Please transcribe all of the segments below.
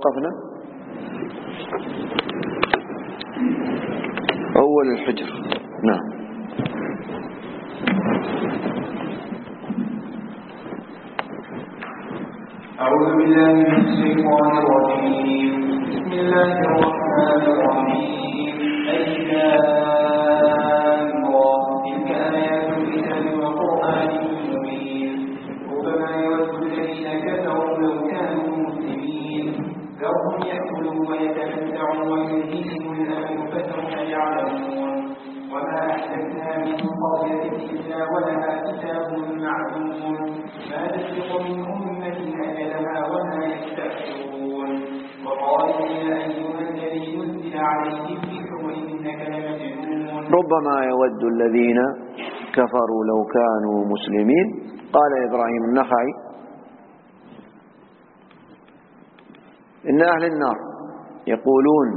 وقفنا؟ أول الحجر. نعم. أعوذ بالله من الشيطان الرجيم. بسم الله الرحمن الرحيم. ألف لام را. تلك آيات الكتاب وقرآن مبين. ربما يود الذين كفروا لو كانوا مسلمين. ذرهم يأكلوا ويتمتعوا ويلهيهم الأمل فسوف يعلمون. وما أهلكنا من قرية إلا ولها كتاب معلوم. ما تسبق من أمة أجلها وما يستأخرون. وقالوا يا أيها الذي نزل عليه الذكر إنك لمجنون. ربما يود الذين كفروا لو كانوا مسلمين. قال إبراهيم النخعي إن أهل النار يقولون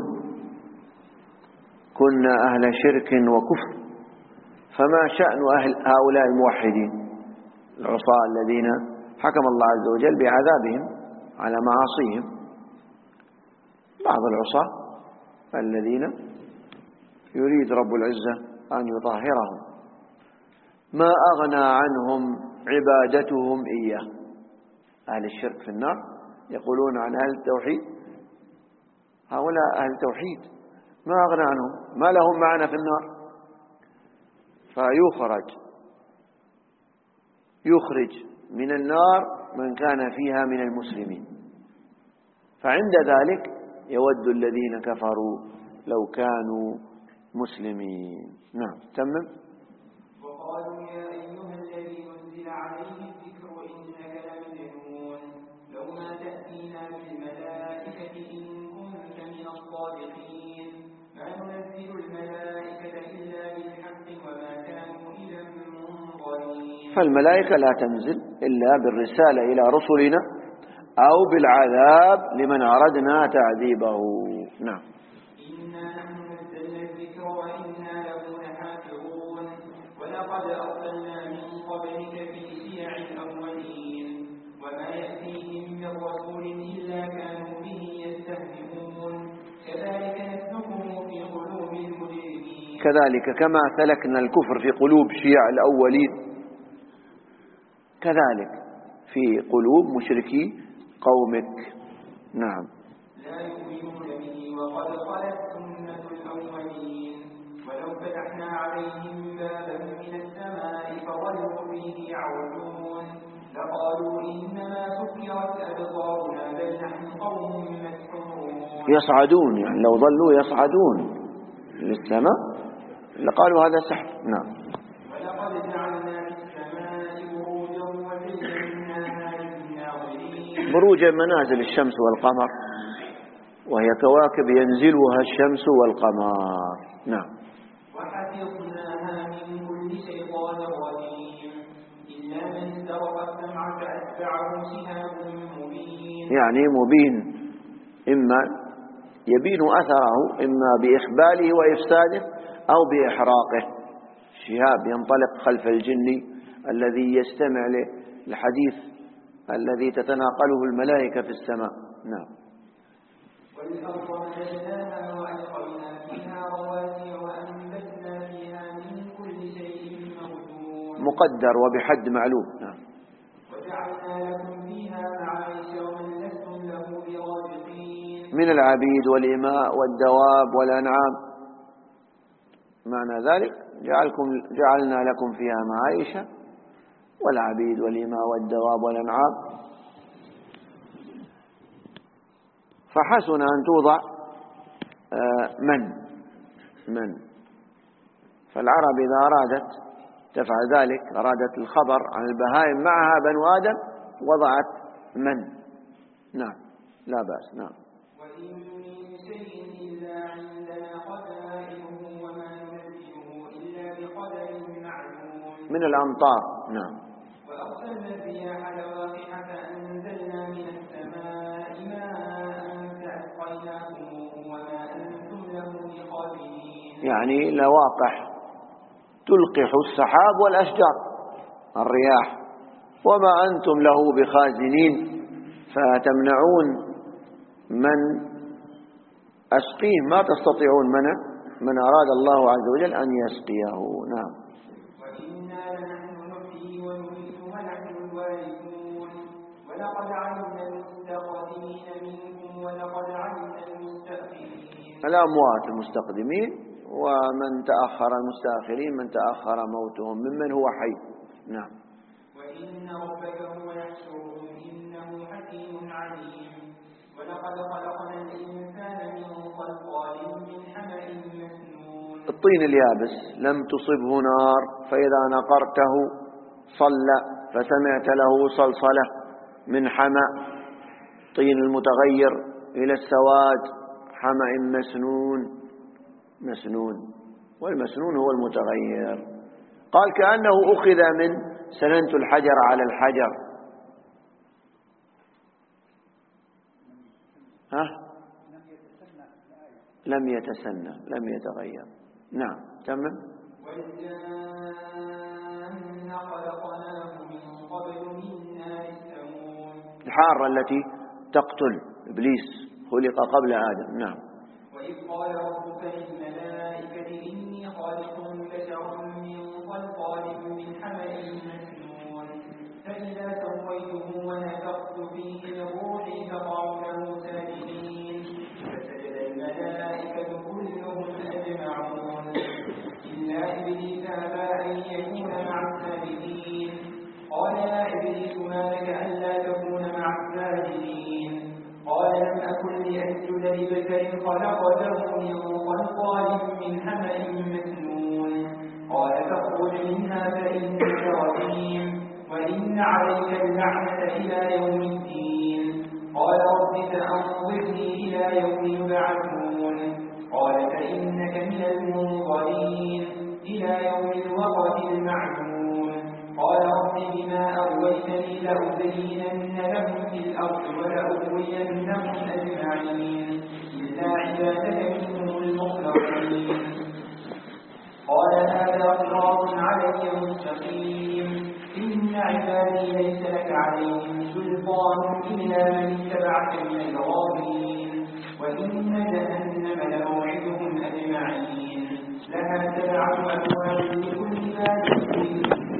كنا أهل شرك وكفر، فما شأن أهل هؤلاء الموحدين العصاة الذين حكم الله عز وجل بعذابهم على معاصيهم؟ بعض العصاة الذين يريد رب العزة أن يطهرهم ما أغنى عنهم عبادتهم إياه. أهل الشرك في النار يقولون عن أهل التوحيد هؤلاء أهل التوحيد ما أغنى عنهم، ما لهم معنا في النار، يخرج من النار من كان فيها من المسلمين. فعند ذلك يود الذين كفروا لو كانوا مسلمين. نعم. تمم. وقالوا يا أيها الذي نزل عليه الذكر إنك لمجنون. لو ما تأتينا بالملائكة إن كنت من الصادقين. ما ننزل الملائكة إلا بالحق وما كانوا إذا منظرين. فالملائكة لا تنزل إلا بالرسالة إلى رسلنا أو بالعذاب لمن أردنا تعذيبه. نعم. إنا نحن نزلنا الذكر وإنا له لحافظون. ولقد أرسلنا من قبلك في شيع الأولين. وما يأتيهم من رسول إلا كانوا به يستهزئون. كذلك نسلكه في قلوب المجرمين. كذلك كما سلكنا الكفر في قلوب شيع الأولين كذلك في قلوب مشركي قومك. نعم. لا يؤمنون به وقد خلت سنة الأولين. ولو فتحنا عليهم بابا من السماء فظلوا فيه يعرجون لقالوا إنما سكرت أبصارنا بل نحن قوم مسحورون. يصعدون، يعني لو ظلوا يصعدون للسماء لقالوا هذا سحر. نعم. ولقد جعلنا في السماء بروجا وزيناها للناظرين. بروجا منازل الشمس والقمر، وهي كواكب ينزلها الشمس والقمر. نعم. وحفظناها من كل شيطان رجيم إلا من استرق السمع فأتبعه شهاب مبين. يعني مبين، إما يبين أثره إما بإخباله وإفساده أو بإحراقه. شهاب ينطلق خلف الجن الذي يستمع للحديث الذي تتناقله الملائكة في السماء. نعم. والأرض مددناها وألقينا فيها رواسي وأنبتنا فيها من كل شيء موجود. مقدر وبحد معلوم. نعم. وجعلنا لكم فيها معايش ومن لستم له برازقين. من العبيد والإماء والدواب والأنعام. معنى ذلك جعلنا لكم فيها معايش والعبيد والإماء والدواب والأنعام. فحسن أن توضع من فالعرب إذا أرادت تفعل ذلك، أرادت الخبر عن البهائم معها بنو آدم وضعت من. نعم. لا بأس. نعم. وإن من شيء إلا عندنا خزائنه وما ننزله إلا بقدر معلوم. من الأمطار. نعم. وأرسلنا الرياح لواقح فأنزلنا من السماء ماء فأسقيناكموه وما أنتم له بخازنين. يعني لواقح تلقح السحاب والأشجار الرياح وما أنتم له بخازنين، فتمنعون من أسقيه ما تستطيعون منع من أراد الله عز وجل أن يسقيه. نعم. وإنا لنحن نحيي ونميت ونحن الوارثون ولقد علمنا المستقدمين منكم ولقد علمنا المستأخرين. الأموات المستقدمين، ومن تأخر المستأخرين من تأخر موتهم ممن هو حي. نعم. وإن ربك هو يحشرهم إنه حكيم عليم. ولقد خلقنا الإنسان من صلصال من حمأ مسنون. الطين اليابس لم تصبه نار فإذا نقرته صلى فسمعت له صلصلة من حمأ، طين المتغير إلى السواد حمأ مسنون، والمسنون هو المتغير. قال كأنه أخذ من سننت الحجر على الحجر. لم يتسنى لم يتغير. نعم. تمام. والجان خلقناه من قبل من نار السموم. الحارة التي تقتل إبليس خلق قبل آدم. نعم. وإذ قال ربك للملائكة إني خالق بشرا من صلصال من حمأ مسنون فإذا سويته ونفخت فيه من روحي فقعوا له ساجدين فسجد الملائكة كلهم أجمعون إلا إبليس أبى أن يكون مع الساجدين. قال يا إبليس ما لك ألا تكون مع الساجدين؟ قال لم أكن لأسجد لبشر خلقته من صلصال من حمأ مسنون. قال فاخرج منها فإنك رجيم وإن عليك اللعنة إلى يوم الدين. قال رب فأنظرني إلى يوم يبعثون. قال فإنك من المنظرين إلى يوم الوقت المعلوم. قال رب بما أغويتني لأزينن لهم في الأرض ولأغوينهم أجمعين إلا عبادك منهم المخلصين. قال هذا صراط علي مستقيم إن عبادي ليس لك عليهم سلطان إلا من اتبعك من الغاوين. وإن جهنم لموعدهم أجمعين لها 7 أبواب لكل باب منهم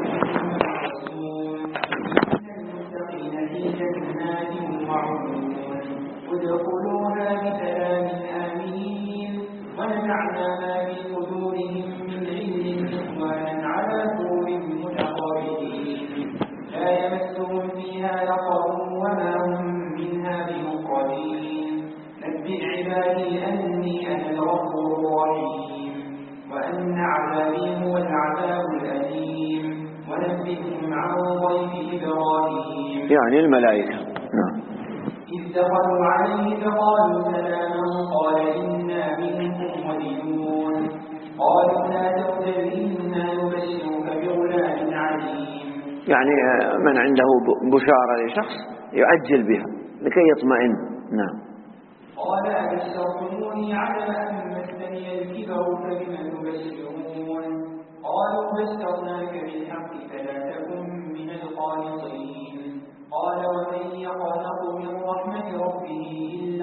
مسجون. إن المتقين في جنات وعيون ادخلوها بسلام آمنين ونزعنا ما في صدورهم من غل إخوانا على سرر متقابلين لا يمسهم فيها نصب وما هم منها بمخرجين. نبئ عبادي أني أنا الغفور الرحيم وأن عذابي هو العذاب الأليم ونبئهم عن ضيف إبراهيم. يعني الملائكة. نعم. إذ دخلوا عليه فقالوا سلاما قال إنا منكم وجلون. قالوا لا تخجل إنا نبشرك بغلام عليم. يعني من عنده بشارة لشخص يعجل بها لكي يطمئن. نعم. قال أبشرتموني على أن مسني الكبر فبم تبشرون. قالوا بشرناك بالحق فلا تكن من القانطين. قال ومن يقنط من رحمة ربه إلا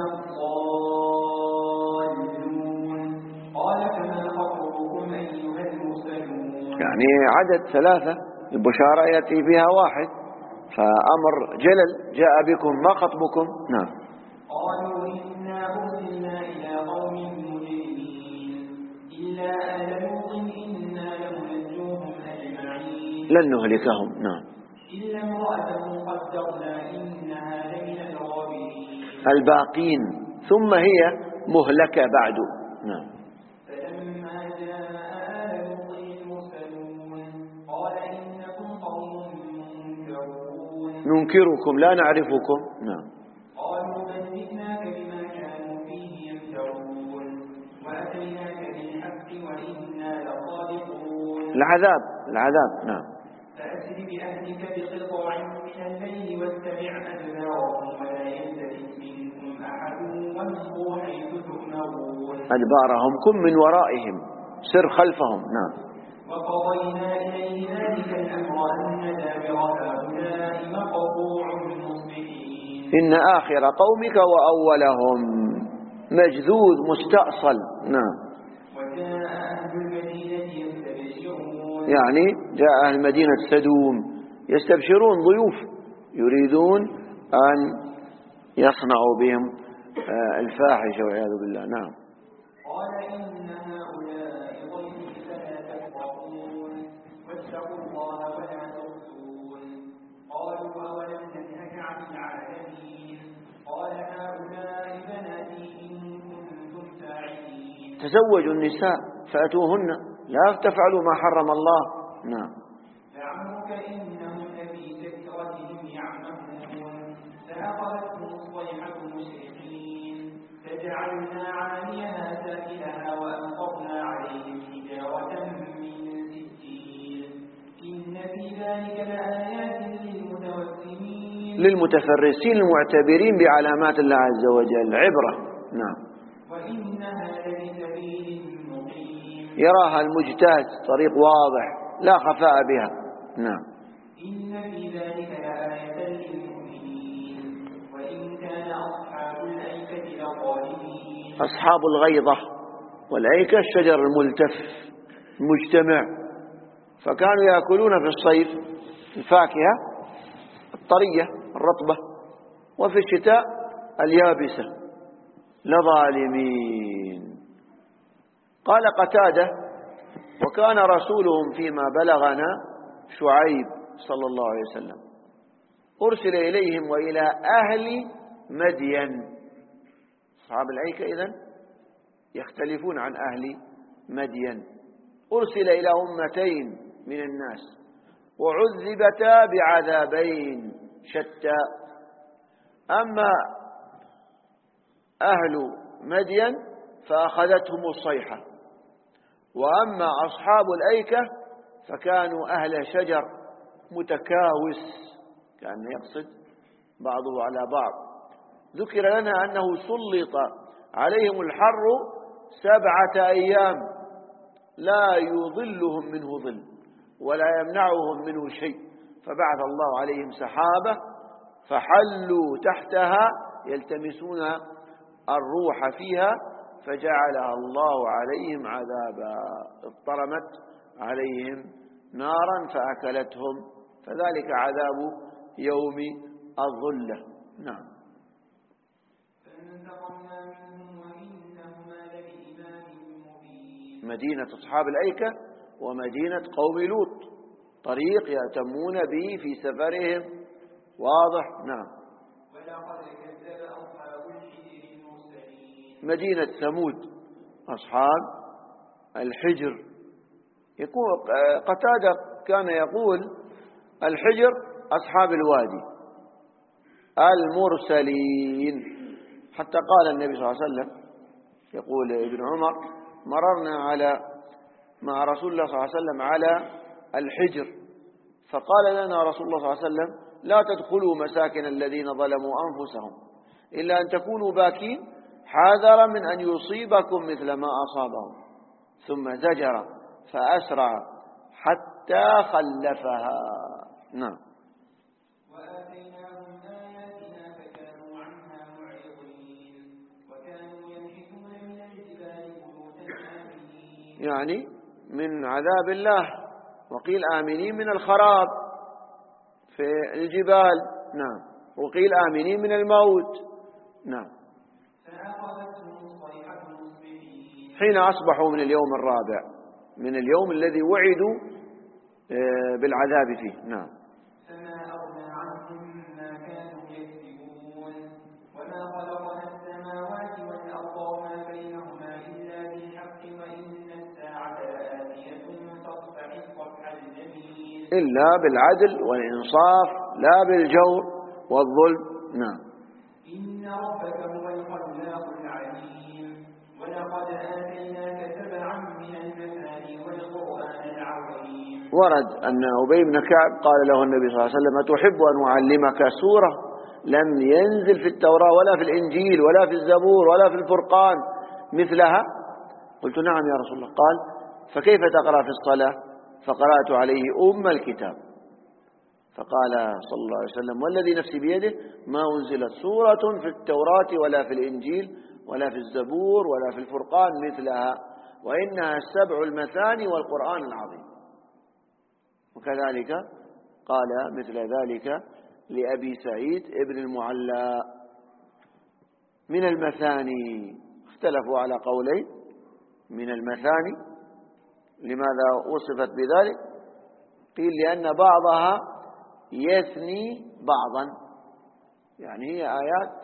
الضالون. قال فما خطبكم أيها المرسلون. يعني عدد 3 البشارة يأتي فيها واحد، فأمر جلل جاء بكم ما خطبكم. نعم. قالوا إنا أرسلنا إلى قوم مجرمين إلا آل لوط إنا لمنجوهم أجمعين. لن نهلكهم. نعم. إلا امرأته قدرنا إنها لمن الغابرين. الباقين ثم هي مهلكة بعد. نعم. فلما جاء آل لوط المرسلون قال إنكم قوم منكرون. ننكركم لا نعرفكم. نعم. قالوا بل جئناك بما كانوا فيه يمترون وأتيناك بالحق وإنا لصادقون. العذاب. نعم. فأسر بأهلك بقطع من الليل واتبع أدبارهم ولا يلتفت منكم أحد وامضوا حيث تؤمرون. أدبارهم كن من ورائهم سر خلفهم. نعم. وقضينا إليه ذلك الأمر أن دابر هؤلاء مقطوع مصبحين. إن آخر قومك وأولهم. مجذوذ مستأصل. نعم. وجاء أهل المدينة يستبشرون، يعني جاء أهل مدينة سدوم يستبشرون، ضيوف يريدون أن يصنعوا بهم الفاحشة والعياذ بالله. نعم. قال إن هؤلاء ضيفي فلا تفرحون واتقوا الله ولا تخزون. قالوا أولم ننهك عن العالمين؟ قال هؤلاء بناتي إن كنتم فاعلين. تزوجوا النساء فأتوهن، لا تفعلوا ما حرم الله. نعم. لعمرك إنهم لفي سكرتهم يعمهون. فأخذتهم الصيحة مشرقين فجعلنا عاليها سافلها وأمطرنا عليهم حجارة من سجيل. إن في ذلك لآيات للمتفرسين المعتبرين بعلامات الله عز وجل، عبرة. نعم. وإنها لبسبيل مقيم. يراها المجتهد طريق واضح لا خفاء بها. نعم. إن في ذلك لآية للمؤمنين. وإن كان أصحاب الأيكة لظالمين. أصحاب الغيضة والأيكة الشجر الملتف المجتمع، فكانوا يأكلون في الصيف الفاكهة الطرية الرطبة وفي الشتاء اليابسة. لظالمين. قال قتادة: وكان رسولهم فيما بلغنا شعيب صلى الله عليه وسلم أرسل إليهم وإلى أهل مدين. أصحاب الأيكة إذن يختلفون عن أهل مدين. أرسل إلى أمتين من الناس وعذبتا بعذابين شتى. أما أهل مدين فأخذتهم الصيحة، وأما أصحاب الأيكة فكانوا أهل شجر متكاوس، كان يقصد بعضه على بعض. ذكر لنا أنه سلط عليهم الحر 7 أيام لا يظلهم منه ظل ولا يمنعهم منه شيء، فبعث الله عليهم سحابة فحلوا تحتها يلتمسون الروح فيها فجعلها الله عليهم عذابا، اضطرمت عليهم نارا فأكلتهم، فذلك عذاب يوم الظلة. نعم. فانتقمنا منهم وإنهما لبإمام مبين. مدينة أصحاب الأيكة ومدينة قوم لوط طريق يأتمون به في سفرهم واضح. نعم. ولقد كذب أصحاب الحجر المرسلين. مدينة ثمود أصحاب الحجر. يقول قتادة كان يقول الحجر أصحاب الوادي المرسلين، حتى قال النبي صلى الله عليه وسلم، يقول ابن عمر: مررنا مع رسول الله صلى الله عليه وسلم على الحجر فقال لنا رسول الله صلى الله عليه وسلم: لا تدخلوا مساكن الذين ظلموا أنفسهم إلا أن تكونوا باكين حذرا من أن يصيبكم مثل ما أصابهم، ثم زجر فأسرع حتى خلفها. نعم. وآتيناهم آياتنا فكانوا عنها معرضين وكانوا ينحتون من الجبال بيوتا آمنين. يعني من عذاب الله، وقيل آمنين من الخراب في الجبال. نعم. وقيل آمنين من الموت. نعم. فأخذتهم الصيحة مصبحين. حين أصبحوا من اليوم الرابع من اليوم الذي وعدوا بالعذاب فيه. نعم. فما أغنى عنهم ما كانوا يكسبون. وما خلقنا السماوات والأرض وما بينهما إلا بالحق وإن الساعة لآتية فاصفح الصفح الجميل. إلا بالعدل والإنصاف لا بالجور والظلم. نعم. إن ربك هو الخلاق العليم. ولقد آتيناك 7 من المثاني والقرآن العظيم. ورد أن أبي بن كعب قال له النبي صلى الله عليه وسلم: أتحب أن أعلمك سورة لم ينزل في التوراة ولا في الإنجيل ولا في الزبور ولا في الفرقان مثلها؟ قلت: نعم يا رسول الله. قال: فكيف تقرأ في الصلاة؟ فقرأت عليه أم الكتاب، فقال صلى الله عليه وسلم: والذي نفسي بيده ما أنزلت سورة في التوراة ولا في الإنجيل ولا في الزبور ولا في الفرقان مثلها، وإنها السبع المثاني والقرآن العظيم. وكذلك قال مثل ذلك لأبي سعيد ابن المعلى. من المثاني اختلفوا على قولين. من المثاني لماذا وصفت بذلك؟ قيل لأن بعضها يثني بعضا، يعني هي آيات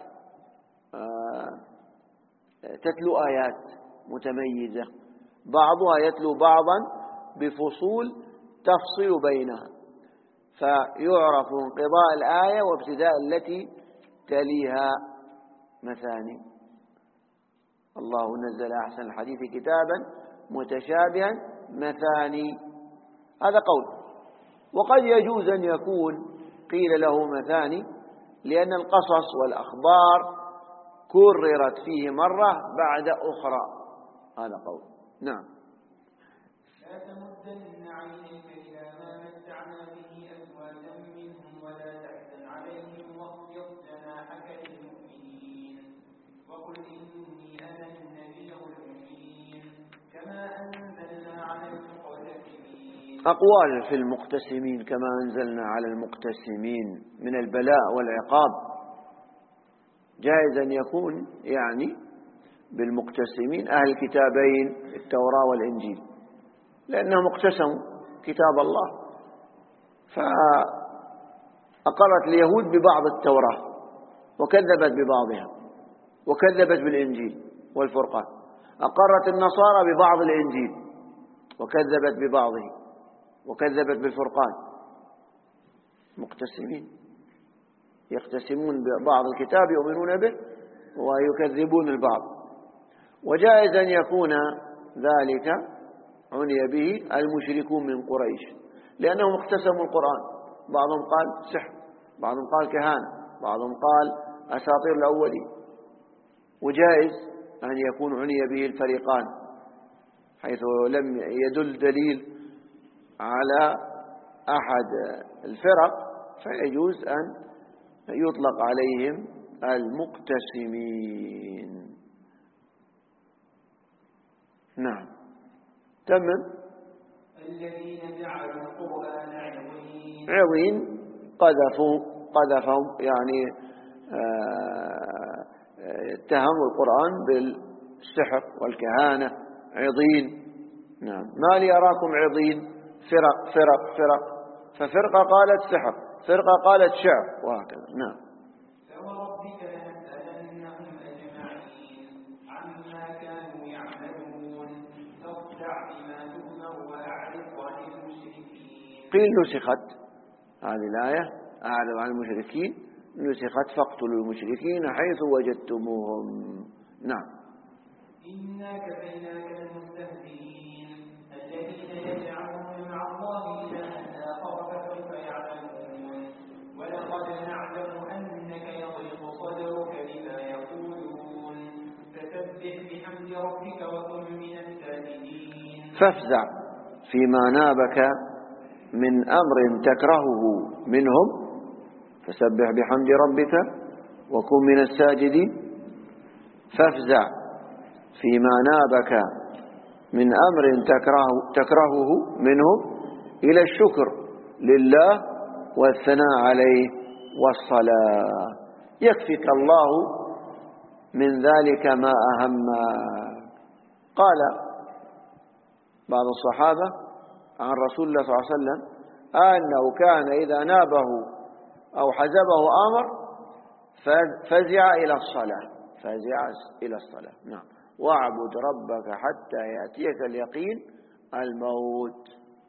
تتلو آيات متميزة، بعضها يتلو بعضا بفصول تفصل بينها، فيعرف انقضاء الآية وابتداء التي تليها مثاني. الله نزل أحسن الحديث كتابا متشابها مثاني، هذا قول. وقد يجوز أن يكون قيل له مثاني لأن القصص والأخبار كررت فيه مرة بعد أخرى، هذا قول. نعم. لا تمدن عينيك إلى ما متعنا به أزواجا منهم ولا تحزن عليهم واخفض جناحك للمؤمنين وقل إني أنا النبي المبين كما أنزلنا على المقتسمين. أقوال في المقتسمين كما أنزلنا على المقتسمين من البلاء والعقاب. جائز أن يكون يعني بالمقتسمين أهل الكتابين التوراة والإنجيل، لأنهم اقتسموا كتاب الله، فأقرت اليهود ببعض التوراة وكذبت ببعضها وكذبت بالإنجيل والفرقان، أقرت النصارى ببعض الإنجيل وكذبت ببعضه وكذبت بالفرقان. مقتسمين يقتسمون بعض الكتاب يؤمنون به ويكذبون البعض. وجائز أن يكون ذلك عني به المشركون من قريش، لأنهم اقتسموا القرآن، بعضهم قال سحر، بعضهم قال كهانة، بعضهم قال أساطير الأولين. وجائز أن يكون عني به الفريقان حيث لم يدل دليل على أحد الفرق، فيجوز أن يطلق عليهم المقتسمين. نعم. تمام. الذين جعلوا القرآن عظيم قذفوا يعني اتهموا القرآن بالسحر والكهانة، عظين. نعم. ما لي أراكم عظين، فرق، ففرقة قالت سحر، فرقة قالت شعر، وهكذا. نعم. فوربك لنسألنهم أجمعين عما كانوا يعملون فاصدع بما تؤمر وأعرض عن المشركين. قيل نسخت هذه الآية، أعرض عن المشركين، نسخت فاقتلوا المشركين حيث وجدتموهم. نعم. إنا كفيناك المستهزئين الذين يجعلون مع الله إلها آخر فسوف يعلمون ولقد نعلم أنك يضيق صدرك بما يقولون فسبح بحمد ربك وكن من الساجدين. فافزع فيما نابك من أمر تكرهه منهم، فسبح بحمد ربك وكن من الساجدين. فافزع فيما نابك من أمر تكرهه منهم إلى الشكر لله والثناء عليه والصلاة، يكفيك الله من ذلك ما أهمك. قال بعض الصحابة عن رسول الله صلى الله عليه وسلم أنه كان إذا نابه أو حزبه أمر فزع إلى الصلاة. نعم. واعبد ربك حتى يأتيك اليقين، الموت.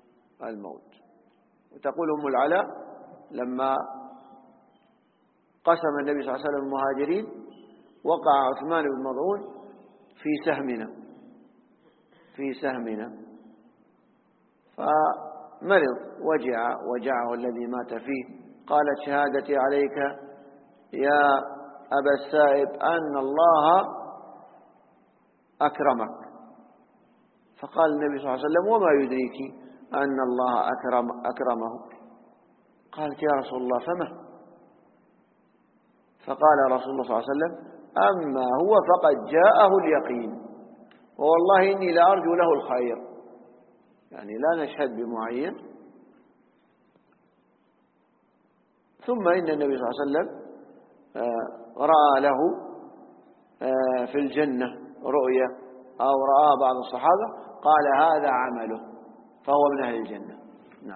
وتقول أم العلاء لما قسم النبي صلى الله عليه وسلم المهاجرين وقع عثمان بن مظعون في سهمنا فمرض وجعه الذي مات فيه. قالت شهادتي عليك يا أبا السائب أن الله أكرمك. فقال النبي صلى الله عليه وسلم وما يدريك أن الله أكرمه؟ قالت: يا رسول الله فما؟ فقال رسول الله صلى الله عليه وسلم: أما هو فقد جاءه اليقين، ووالله إني لأرجو له الخير. يعني لا نشهد بمعين. ثم إن النبي صلى الله عليه وسلم رأى له في الجنة رؤية، أو رأى بعض الصحابة قال: هذا عمله فهو من أهل الجنة. نعم.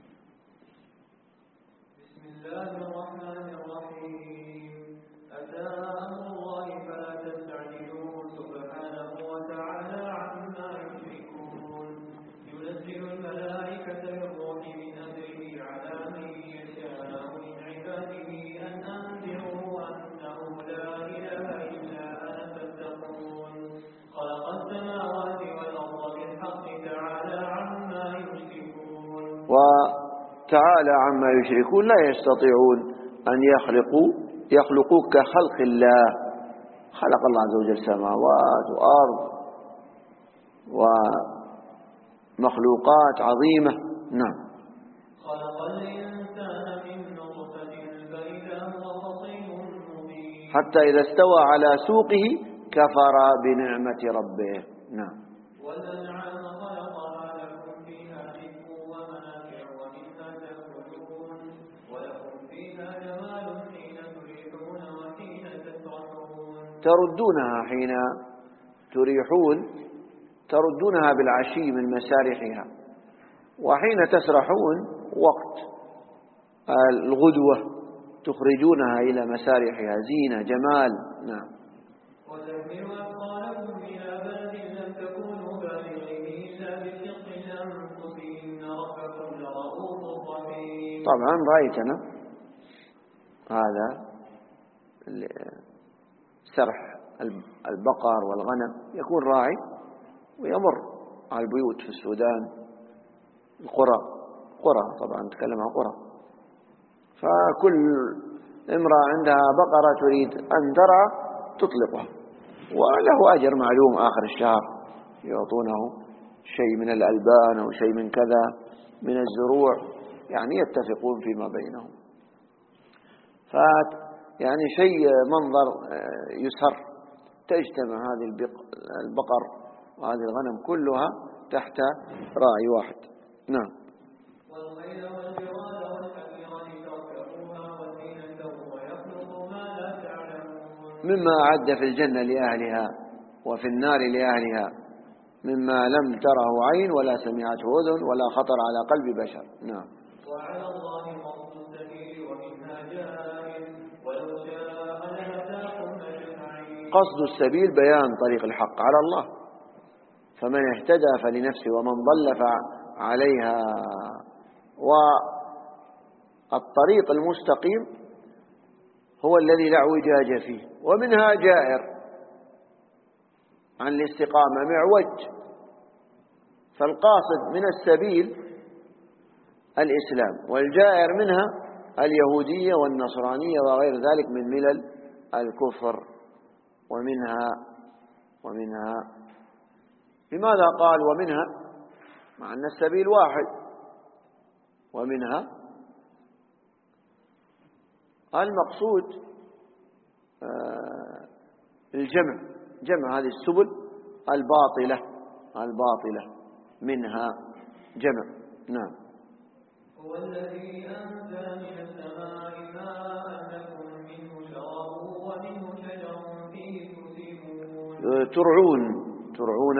بسم الله الرحمن الرحيم. أتى أمر الله فلا تستعجلوه سبحانه وتعالى عما يشركون. ينزل الملائكة بالروح من أمره على من يشاء من عباده أن أنذروا أنه لا إله إلا أنا فاتقون. خلق السماوات والأرض بالحق تعالى عما يشركون. وتعالى عما يشركون لا يستطيعون أن يخلقوا كخلق الله. خلق الله عز وجل سماوات وأرض ومخلوقات عظيمة. نعم. خلق الإنسان من نطفة فإذا هو خصيم مبين. حتى إذا استوى على سوقه كفر بنعمة ربه. نعم. والأنعام خلقها لكم فيها دفء ومنافع ومنها تأكلون ولكم فيها جمال حين تريحون وحين تسرحون. تردونها حين تريحون، تردونها بالعشي من مسارحها، وحين تسرحون وقت الغدوة تخرجونها إلى مسارحها زينة جمال. نعم. وتحمل أثقالكم إلى بلد لم تكونوا بالغيه إلا بشق الأنفس إن ربكم لرؤوف رحيم. طبعا رأيتنا هذا سرح البقر والغنم، يكون راعي ويمر على البيوت في السودان، قرى طبعا نتكلم عن قرى، فكل امرأة عندها بقرة تريد أن ترعى تطلقها، وله أجر معلوم آخر الشهر يعطونه شيء من الألبان أو شيء من كذا من الزروع، يعني يتفقون فيما بينهم. يعني شيء منظر يسر، تجتمع هذه البقر وهذه الغنم كلها تحت راعي واحد. نعم. والخيل والبغال والحمير لتركبوها وزينة ويخلق ما لا تعلمون. مما أعد في الجنة لأهلها وفي النار لأهلها مما لم تره عين ولا سمعته أذن ولا خطر على قلب بشر. نعم. وعلى الله قصد السبيل ومنها جائر ولو شاء لهداكم أجمعين. قصد السبيل بيان طريق الحق على الله، فمن اهتدى فلنفسه ومن ضل فعليها. والطريق المستقيم هو الذي لا اعوجاج فيه، ومنها جائر عن الاستقامة معوج. فالقاصد من السبيل الإسلام، والجائر منها اليهودية والنصرانية وغير ذلك من ملل الكفر. ومنها لماذا قال ومنها مع أن السبيل واحد؟ ومنها المقصود جمع هذه السبل الباطلة منها جمع. نعم. هو الذي أنزل من السماء ماء لكم منه شراب ومنه شجر فيه تسيمون. ترعون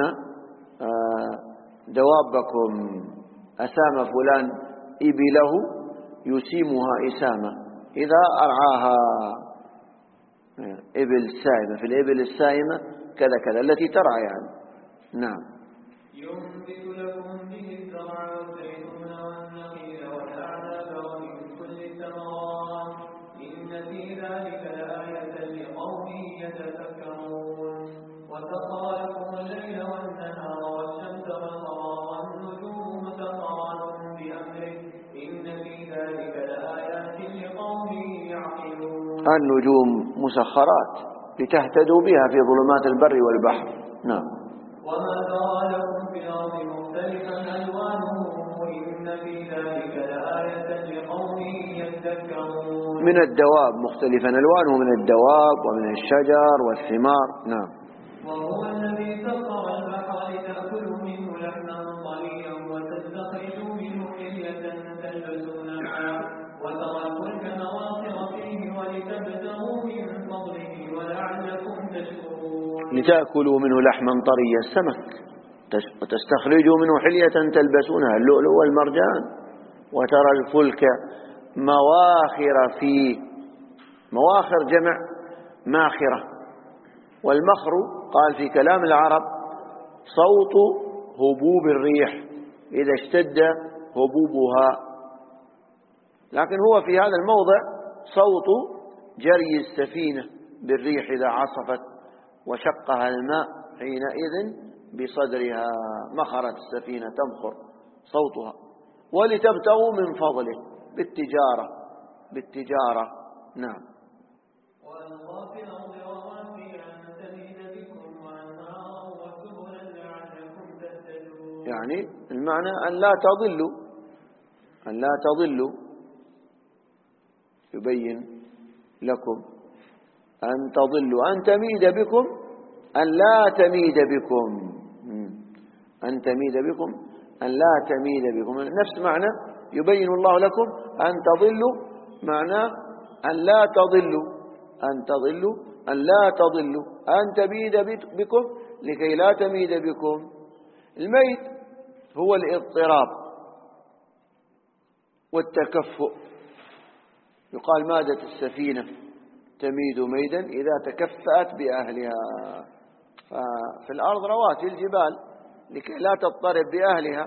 دوابكم. أسام فلان إبله يسيمها إسامة إذا أرعاها. إبل سائمة، في الإبل السائمة كذا كذا التي ترعى يعني. نعم. ينبت لكم به الزرع والزيتون والنخيل والأعناب ومن كل الثمرات إن في ذلك لآية لقوم يتفكرون. وسخر لكم الليل والنهار والشمس والقمر والنجوم مسخرات بأمره إن في ذلك لآيات لقوم يعقلون. النجوم مسخرات لتهتدوا بها في ظلمات البر والبحر. نعم. وما ترى لكم في الأرض مختلفا ألوانه إن في ذلك ذلك لآية لقوم يذكرون. من الدواب مختلفا ألوانه، من الدواب ومن الشجر والثمار. نعم. وهو الذي سخر البحر لتأكلوا منه لحما طريا وتستخرجوا منه حلية تلبسونها وترى الفلك مواخر فيه ولتبتغوا من فضله ولعلكم تشكرون. لتأكلوا منه لحما طريا السمك، وتستخرجوا منه حلية تلبسونها اللؤلؤ والمرجان، وترى الفلك مواخر فيه. مواخر جمع ماخرة، والمخر قال في كلام العرب صوت هبوب الريح إذا اشتد هبوبها، لكن هو في هذا الموضع صوت جري السفينة بالريح إذا عصفت وشقها الماء حينئذ بصدرها مخرت السفينة تمخر صوتها. ولتبتغوا من فضله بالتجارة. نعم. وألقى في الأرض رواسي أن تميد بكم وأنهارا وسبلا لعلكم تهتدون. يعني المعنى أن لا تضلوا يبين لكم أن تضلوا، أن تميد بكم، أن لا تميد بكم، أن تميد بكم، أن لا تميد بكم، نفس معنى يبين الله لكم أن تضلوا، معناه أن لا تضلوا، أن تضلوا، أن لا تضلوا، أن تميد بكم لكي لا تميد بكم. الميت هو الاضطراب والتكفؤ، يقال مادت السفينة تميد ميدا إذا تكفأت بأهلها. ففي الأرض رواسي الجبال لكي لا تضطرب بأهلها،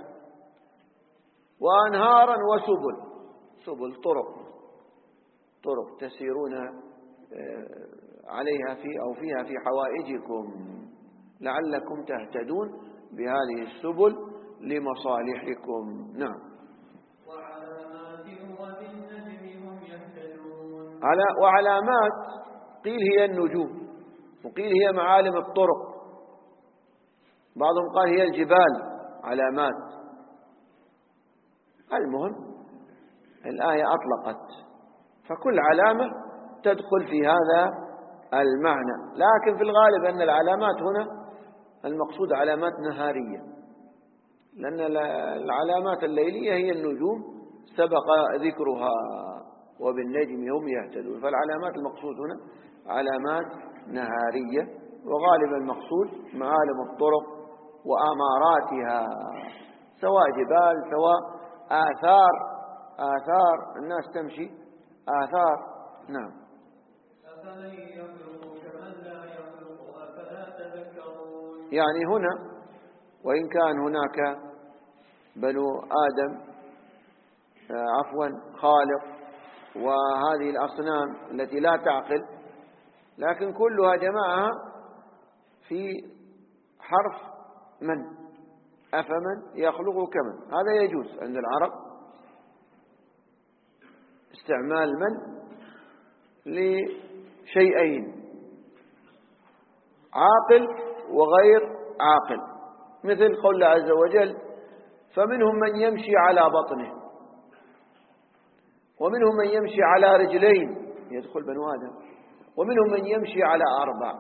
وأنهارا سبل طرق تسيرون عليها فيها في حوائجكم لعلكم تهتدون بهذه السبل لمصالحكم. نعم. وعلامات قيل هي النجوم، وقيل هي معالم الطرق، بعضهم قال هي الجبال علامات. المهم الآية أطلقت، فكل علامة تدخل في هذا المعنى، لكن في الغالب أن العلامات هنا المقصود علامات نهارية، لأن العلامات الليلية هي النجوم سبق ذكرها وبالنجم هم يهتدون، فالعلامات المقصود هنا علامات نهارية، وغالبا المقصود معالم الطرق وأماراتها، سواء جبال سواء آثار الناس تمشي آثار. نعم. أفمن يخلق كمن لا يخلق أفلا تذكرون. يعني هنا وإن كان هناك بنو آدم خالق وهذه الأصنام التي لا تعقل، لكن كلها جماعة في حرف من، أفمن يخلق كمن، هذا يجوز عند العرب استعمال من لشيئين، عاقل وغير عاقل، مثل قول الله عز وجل فمنهم من يمشي على بطنه ومنهم من يمشي على رجلين، يدخل بنو آدم، ومنهم من يمشي على 4،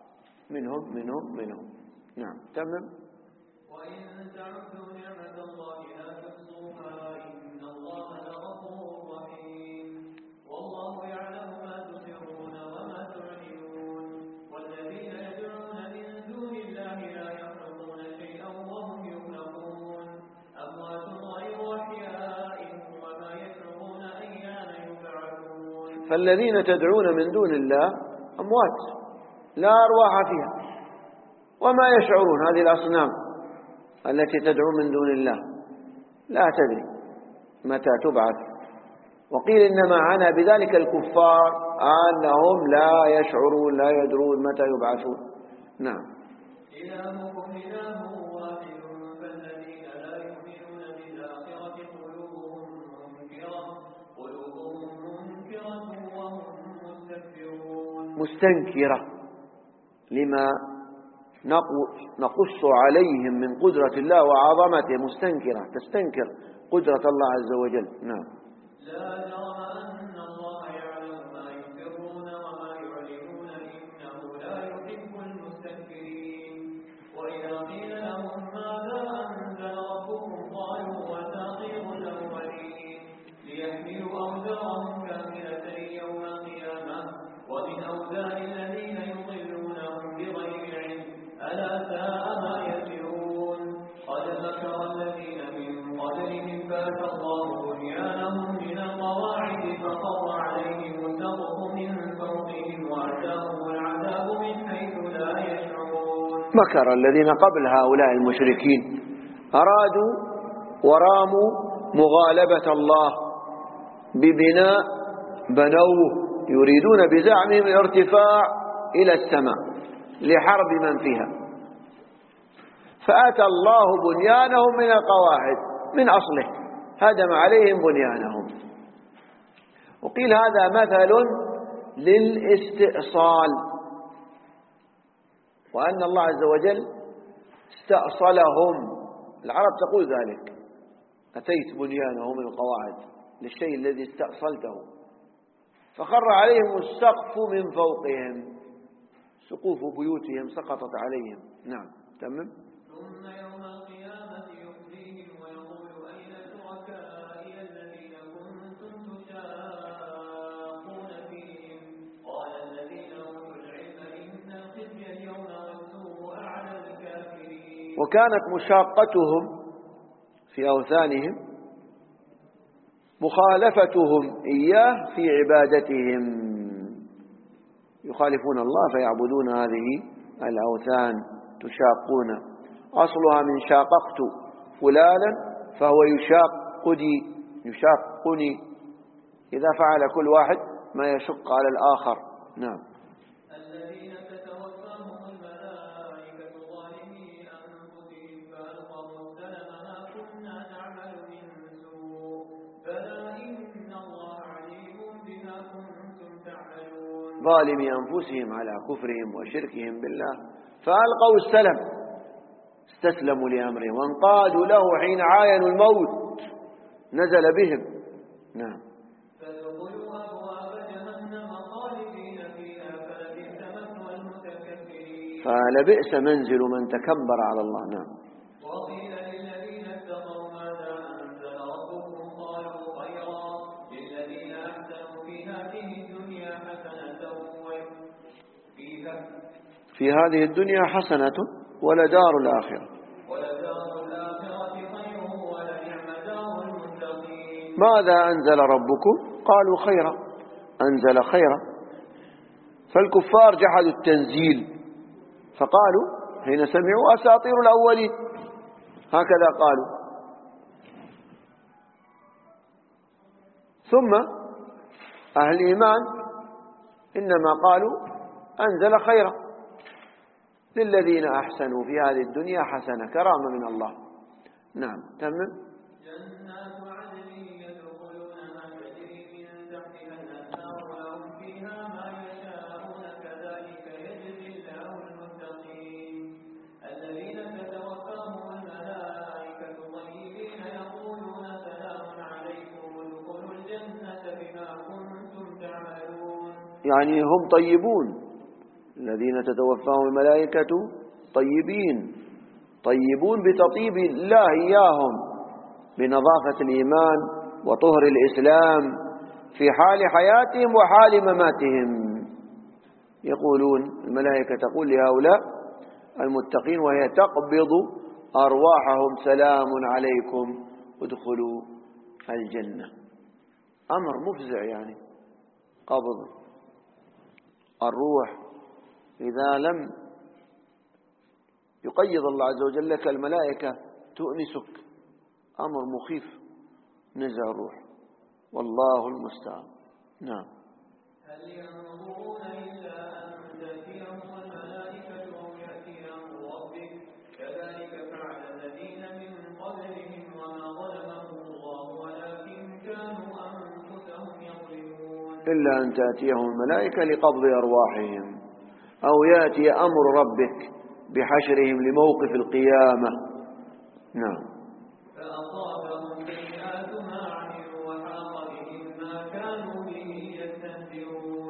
منهم. نعم. تمام. وإن تعدوا نعمة الله لا تحصوها إن الله لغفور رحيم والله يعلم ما تسرون وما تعلنون والذين يدعون من دون الله لا يخلقون شيئا وهم يخلقون أموات غير أحياء وما يشعرون أيان يبعثون. فالذين تدعون من دون الله أموات لا أرواح فيها، وما يشعرون، هذه الأصنام التي تدعو من دون الله لا تدري متى تبعث. وقيل إنما عنا بذلك الكفار أنهم لا يشعرون لا يدرون متى يبعثون. نعم. إلهكم إله واحد فالذين لا يؤمنون بالآخرة قلوبهم منكرة وهم مستنكرة لما نقص عليهم من قدرة الله وعظمته، مستنكرة تستنكر قدرة الله عز وجل. نعم. لا جرم أن الله يعلم ما يسرون وما يعلنون إنه لا يحب المستكبرين. وإذا قيل لهم ماذا أنزل ربكم قالوا أساطير الأولين ليحملوا أوزارهم كاملة يوم القيامة ومن أوزار الذين يضلونهم بغير علم ألا ساء ما يزرون. قد مكر الذين من قبلهم فأتى الله بنيانهم من القواعد فخر عليهم السقف من فوقهم وأتاهم العذاب من حيث لا يشعرون. مكر الذين قبل هؤلاء المشركين، أرادوا وراموا مغالبة الله ببناء بنوه، يريدون بزعمهم الارتفاع إلى السماء لحرب من فيها، فأتى الله بنيانهم من القواعد من أصله، هدم عليهم بنيانهم. وقيل هذا مثل للاستئصال، وأن الله عز وجل استأصلهم. العرب تقول ذلك: أتيت بنيانهم من القواعد، للشيء الذي استأصلته، فخر عليهم السقف من فوقهم، سقوف بيوتهم سقطت عليهم. نعم. تمام. ثم يوم القيامة يخزيهم ويقول أين شركائي الذين كنتم تشاقون فيهم قال الذين أوتوا العلم إن الخزي اليوم والسوء على الكافرين. وكانت مشاقتهم في أوثانهم مخالفتهم إياه في عبادتهم، يخالفون الله فيعبدون هذه الأوثان، تشاقون. أصلها من شاققت فلانا فهو يشاقني إذا فعل كل واحد ما يشق على الآخر. نعم. الذين تتوفاهم الملائكة ظالمي أنفسهم فألقوا السلم ما كنا نعمل من سوء بلى إن الله عليم بما كنتم تعملون. ظالمي أنفسهم على كفرهم وشركهم بالله فألقوا السلم، استسلموا لأمره وانقادوا له حين عاينوا الموت نزل بهم. نعم. فادخلوا أبواب جهنم خالدين فيها فلبئس مثوى المتكبرين. فلبئس منزل من تكبر على الله. نعم. وقيل للذين اتقوا ماذا أنزل ربكم قالوا خيرا للذين أحسنوا في هذه الدنيا حسنة في هذه الدنيا حسنة ولدار الآخرة خير ولنعم دار المتقين. ماذا أنزل ربكم قالوا خيرا، أنزل خيرا. فالكفار جحدوا التنزيل فقالوا حين سمعوا أساطير الأولين، هكذا قالوا. ثم أهل الإيمان إنما قالوا أنزل خيرا للذين أحسنوا في هذه الدنيا حسنة، كرامة من الله. نعم. تمام. جنات عدن يدخلونها تجري من تحتها الأنهار لهم فيها ما يشاءون كذلك يجزي الله المتقين. الذين تتوفاهم الملائكة طيبين يقولون سلام عليكم ادخلوا الجنة بما كنتم تعملون. يعني هم طيبون، الذين تتوفاهم الملائكة طيبون بتطيب الله إياهم بنظافة الإيمان وطهر الإسلام في حال حياتهم وحال مماتهم. يقولون الملائكة تقول لهؤلاء المتقين وهي تقبض أرواحهم سلام عليكم ادخلوا الجنة. أمر مفزع، يعني قبض الروح إذا لم يقيض الله عز وجل لك الملائكة تؤنسك، أمر مخيف نزع الروح، والله المستعان. نعم. هل ينظرون إلا أن تأتيهم الملائكة أو يأتي أمر ربك كذلك فعل الذين من قبلهم وما ظلمهم الله ولكن كانوا أنفسهم يظلمون. إلا أن تأتيهم الملائكة لقبض أرواحهم أو يأتي أمر ربك بحشرهم لموقف القيامة. نعم. فأصابهم سيئات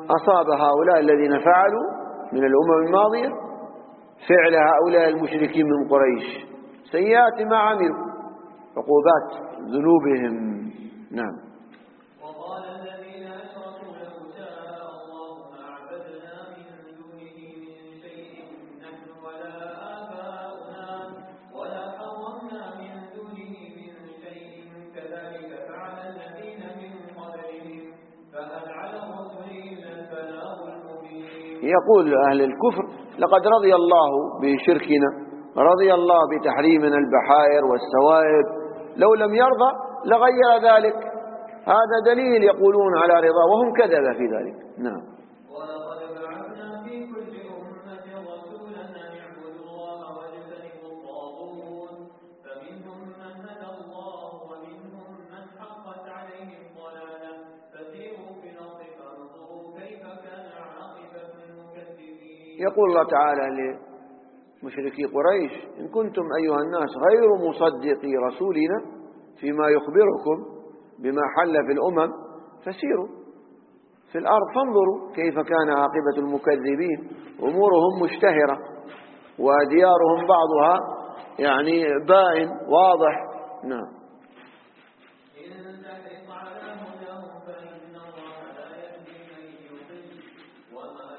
أصاب هؤلاء الذين فعلوا من الأمم الماضية فعل هؤلاء المشركين من قريش سيئات ما عملوا، عقوبات ذنوبهم. نعم. وقال الذين أشركوا لو شاء الله ما عبدنا من دونه من شيء نحن ولا آباؤنا ولا حرمنا من دونه من شيء كذلك فعل الذين من قبلهم فهل على الرسل إلا البلاغ المبين. يقول أهل الكفر لقد رضي الله بشركنا، رضي الله بتحريمنا البحائر والسوائب، لو لم يرضى لغير ذلك. هذا دليل يقولون على رضا وهم كذب في ذلك. نعم. ولقد بعثنا في كل أمة رسولا أن يعبدوا الله واجتنبوا الطاغوت فمنهم من هدى الله ومنهم من حقت عليه الضلالة فسيروا في الأرض فانظروا كيف كان عاقبة المكذبين. يقول الله تعالى لمشركي قريش إن كنتم أيها الناس غير مصدقي رسولنا فيما يخبركم بما حل في الأمم فسيروا في الأرض فانظروا كيف كان عاقبة المكذبين. أمورهم مشتهرة وديارهم بعضها يعني بائن واضح. نعم. إن تحرص على هداهم فإن الله لا يهدي من يضل وما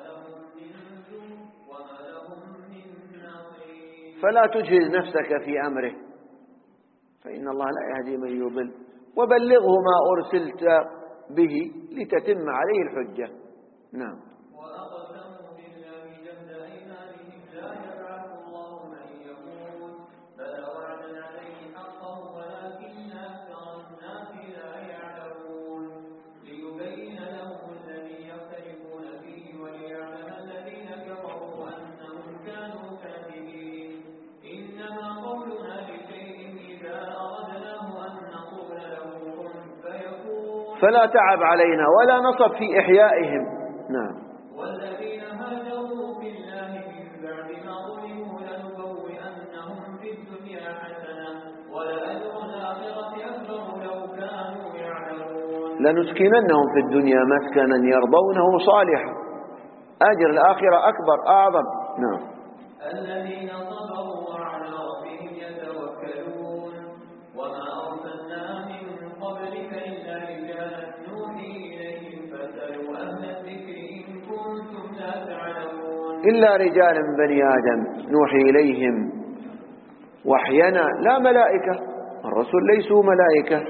لهم من ناصرين. فلا تجهز نفسك في أمره فإن الله لا يهدي من يضل وبلغه ما أرسلت به لتتم عليه الحجة. نعم. وأقسموا بالله جهد أيمانهم لا يبعث الله من يموت بلى وعدا عليه حقه ولكن أكثر الناس لا يعلمون ليبين لهم الذي يختلفون فيه وليعلم الذين كفروا أنهم كانوا كاذبين. إنما قولنا لشيء إذا أردناه أن نقول له كن فيكون. فلا تعب علينا ولا نصب في إحيائهم. نعم. والذين هاجروا في الله من بعد ما ظلموا لنبوئنهم في الدنيا حسنة ولأجر الآخرة أكبر لو كانوا يعلمون. لنسكننهم في الدنيا مسكنا يرضونه صالحا، أجر الآخرة أكبر أعظم. نعم. الذين صبروا وعلى ربهم يتوكلون وما أرسلنا من قبلك إلا رجالا نوحي إليهم فاسألوا أهل الذكر إن كنتم لا تعلمون. إلا رجالا بني آدم نوحي إليهم وحينا لا ملائكة، الرسل ليسوا ملائكة،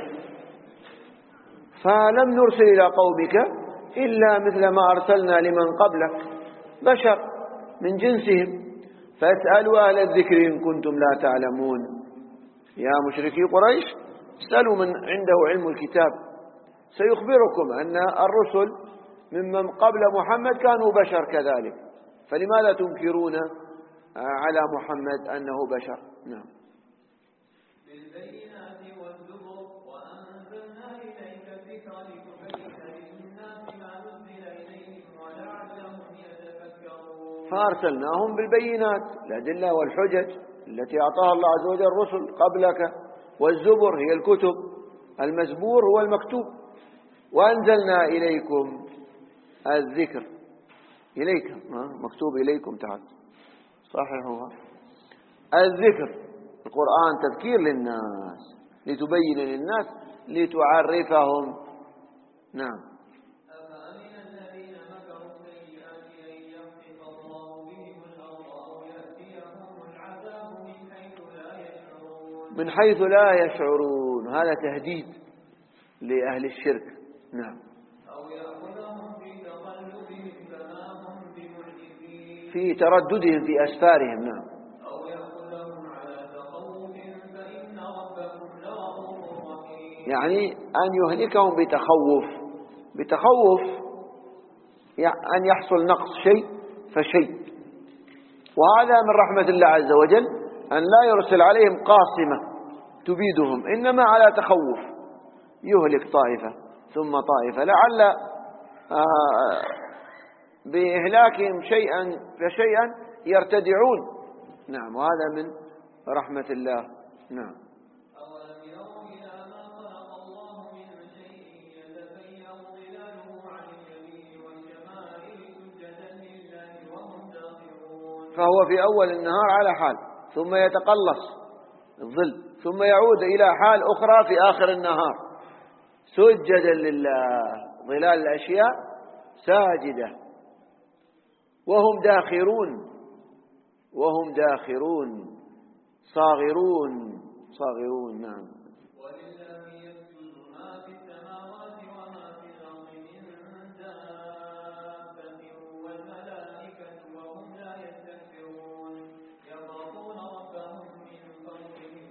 فلم نرسل إلى قومك إلا مثل ما أرسلنا لمن قبلك بشر من جنسهم فاسألوا أهل الذكر إن كنتم لا تعلمون. يا مشركي قريش اسألوا من عنده علم الكتاب سيخبركم أن الرسل ممن قبل محمد كانوا بشر كذلك، فلماذا تنكرون على محمد أنه بشر؟ نعم. بالبينات والزبر وأنزلنا إليك الذكر لتبين للناس ما نزل إليهم ولعلهم يتفكرون. فأرسلناهم بالبينات الأدلة والحجج التي أعطاها الله عز وجل الرسل قبلك، والزبر هي الكتب، المزبور هو المكتوب، وأنزلنا إليكم الذكر إليك مكتوب إليكم تعال صحيح الذكر القرآن تذكير للناس لتبين للناس لتعرفهم. نعم. أفأمن الذين مكروا السيئات أن يخسف الله بهم الأرض أو يأتيهم العذاب من حيث لا يشعرون. من حيث لا يشعرون، هذا تهديد لأهل الشرك. نعم. أو يأخذهم في تقلبهم فما هم بمعجزين. في ترددهم في أسفارهم. نعم. أو يأخذهم على تخوف فإن ربكم لرؤوف رحيم. يعني أن يهلكهم بتخوف أن يحصل نقص شيء فشيء، وهذا من رحمة الله عز وجل أن لا يرسل عليهم قاصمة تبيدهم، إنما على تخوف يهلك طائفة ثم طائفة لعل بإهلاكهم شيئا فشيئا يرتدعون. نعم. وهذا من رحمة الله. نعم. أولم يروا إلى ما خلق الله من شيء يتغير ظلاله عن اليمين والشمال فهو في أول النهار على حال، ثم يتقلص الظل، ثم يعود إلى حال أخرى في آخر النهار سجدا لله، ظلال الأشياء ساجدة وهم داخرون صاغرون. نعم. ولله يسجد ما في السماوات وما في الأرض من دابة والملائكة وهم لا يستكبرون يخافون ربهم من فوقهم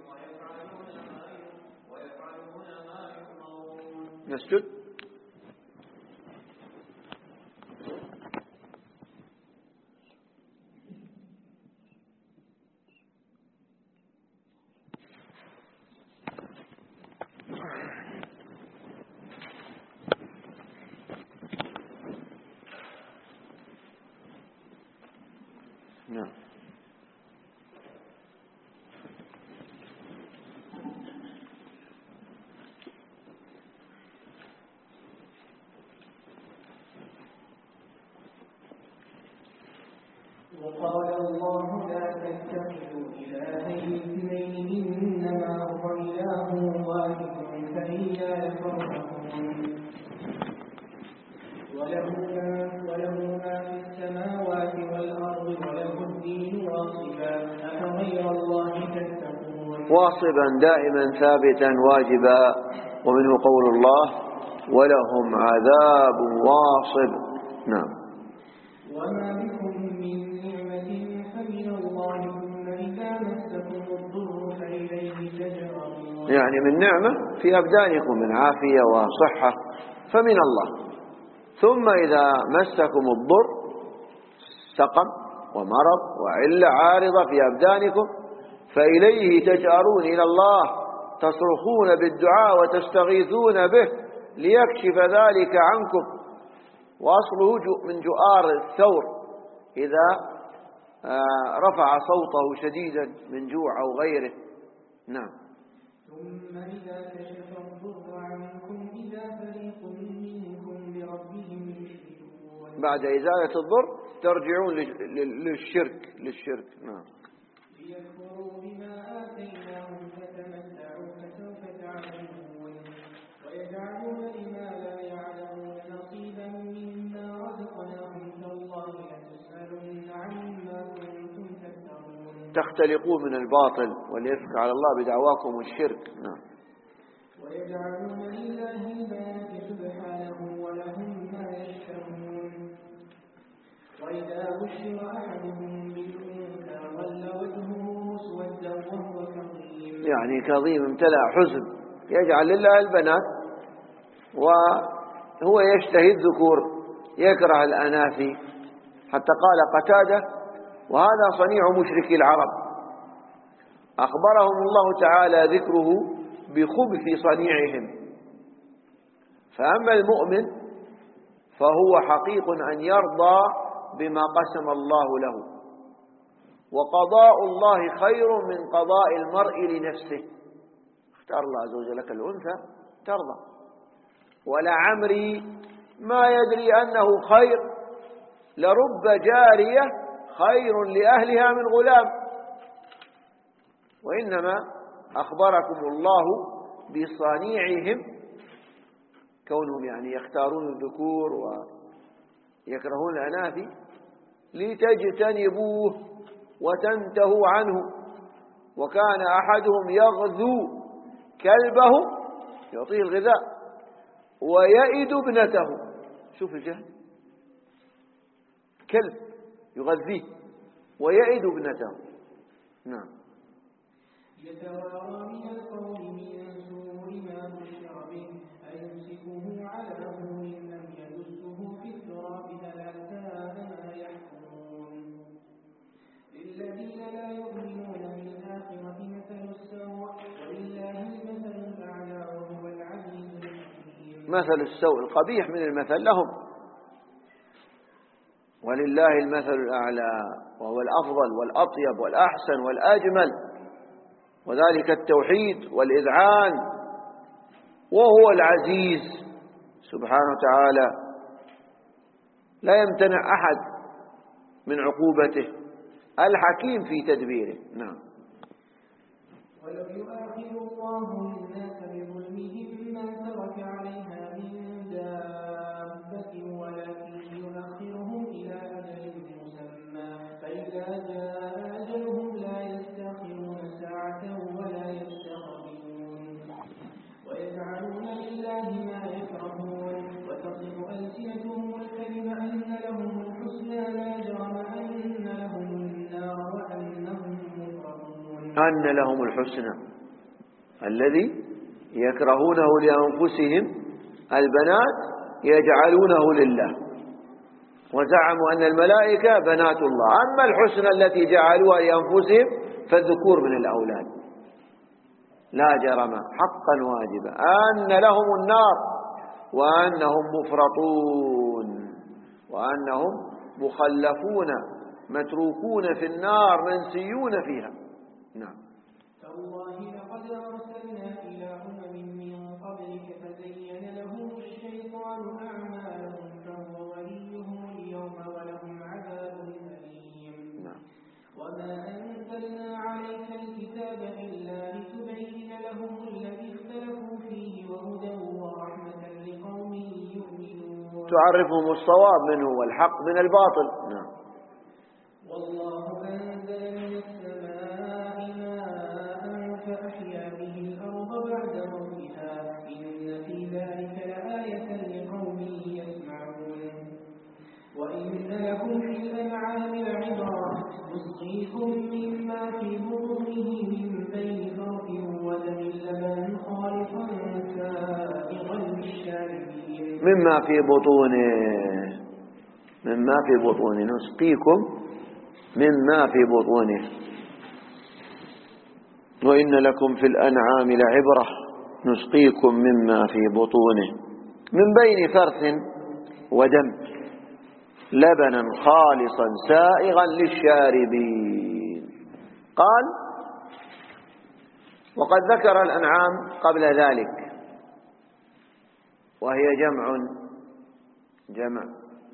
ويفعلون ما يؤمرون. نسجد. نعم. وقال الله لا تتخذوا إلهين اثنين إنما هو إله واحد فإياي فارهبون. وله ما في السماوات والأرض وله الدين واصبا أفغير الله تتقون. واصبا دائما ثابتا واجبا، ومنه قول الله ولهم عذاب واصب. نعم. وما بكم من نعمة فمن الله ثم إذا مسكم الضر فإليه تجأرون. يعني من نعمة في أبدانكم من عافية وصحة فمن الله، ثم إذا مسكم الضر سقم ومرض وعلة عارضة في أبدانكم فإليه تجأرون، إلى الله تصرخون بالدعاء وتستغيثون به ليكشف ذلك عنكم. وأصله من جؤار الثور إذا رفع صوته شديدا من جوع أو غيره. نعم. ثم إذا كشف الضر عنكم إذا فريق منكم بربهم يشركون. بعد إزالة الضر ترجعون للشرك. نعم. ليكفروا بما آتيناهم فتمتعوا فسوف تعلمون. ويجعلون لما لا يعلمون نصيبا مما رزقناهم تالله لتسألن عما كنتم تفترون. تختلقون من الباطل والإفك على الله بدعواكم الشرك. نعم. ويجعلون لله البنات سبحانه ولهم ما يشتهون. وإذا بشر أحدهم بالأنثى ظل وجهه مسودا وهو كظيم. يعني كظيم امتلأ حزن، يجعل لله البنات وهو يشتهي الذكور يكره الأناثي. حتى قال قتادة وهذا صنيع مشركي العرب، أخبرهم الله تعالى ذكره بخبث صنيعهم. فأما المؤمن فهو حقيق أن يرضى بما قسم الله له، وقضاء الله خير من قضاء المرء لنفسه. اختار الله عز وجل لك الأنثى ترضى، ولعمري ما يدري أنه خير، لرب جارية خير لأهلها من غلام. وإنما أخبركم الله بصنيعهم، كونهم يعني يختارون الذكور ويكرهون الأناثي، لتجتنبوه وتنتهوا عنه. وكان أحدهم يغذو كلبه يعطيه الغذاء ويئد ابنته. شوف الجهل، كلب يغذيه ويئد ابنته. نعم. يتوارى من القوم من سوء ما بشر به أيمسكه على هون أم يدسه في التراب ألا ساء ما يحكمون. للذين لا يؤمنون بالآخرة مثل السوء ولله المثل الأعلى وهو العزيز الحكيم. مثل السوء القبيح من المثل لهم، ولله المثل الأعلى وهو الأفضل والأطيب والأحسن والأجمل، وذلك التوحيد والإذعان، وهو العزيز سبحانه وتعالى. لا يمتنع أحد من عقوبته الحكيم في تدبيره. نعم. ولو يؤاخذ الله الناس بظلمهم ما ترك عليها من دابة ولكن يؤخرهم إلى أجل مسمى فإذا جاء أجلهم لا يستأخرون ساعة ولا يستقدمون ويجعلون لله ما يكرهون وتصف ألسنتهم الكذب أن لهم الحسنى لا جرم أن لهم النار وأنهم مفرطون. أن لهم الحسنى الذي يكرهونه لأنفسهم البنات يجعلونه لله، وزعموا أن الملائكة بنات الله. أما الحسنى التي جعلوها لأنفسهم فالذكور من الأولاد. لا جرم حقا واجبا أن لهم النار وأنهم مفرطون وأنهم مخلفون متروكون في النار منسيون فيها. نعم. تالله لقد أرسلنا إلى أمم من قبلك فزين لهم الشيطان أعمالهم فهو وليهم اليوم ولهم عذاب أليم. نعم. وما أنزلنا عليك الكتاب إلا لتبين لهم الذي اختلفوا فيه وهدى ورحمة لقوم يؤمنون. تعرفهم الصواب منه والحق من الباطل. نعم. والله أنزل من السماء ماء فأحيا به الأرض بعد موتها إن في ذلك لآية لقوم يسمعون. وإن لكم في الأنعام لعبرة نسقيكم مما في بطونه من بين فرث ودم لبنا خالصا سائغا للشاربين. مما في بطونه نسقيكم مما في بطونه. وإن لكم في الأنعام لعبرة نسقيكم مما في بطونه من بين فرث ودم لبنا خالصا سائغا للشاربين. قال: وقد ذكر الأنعام قبل ذلك وهي جمع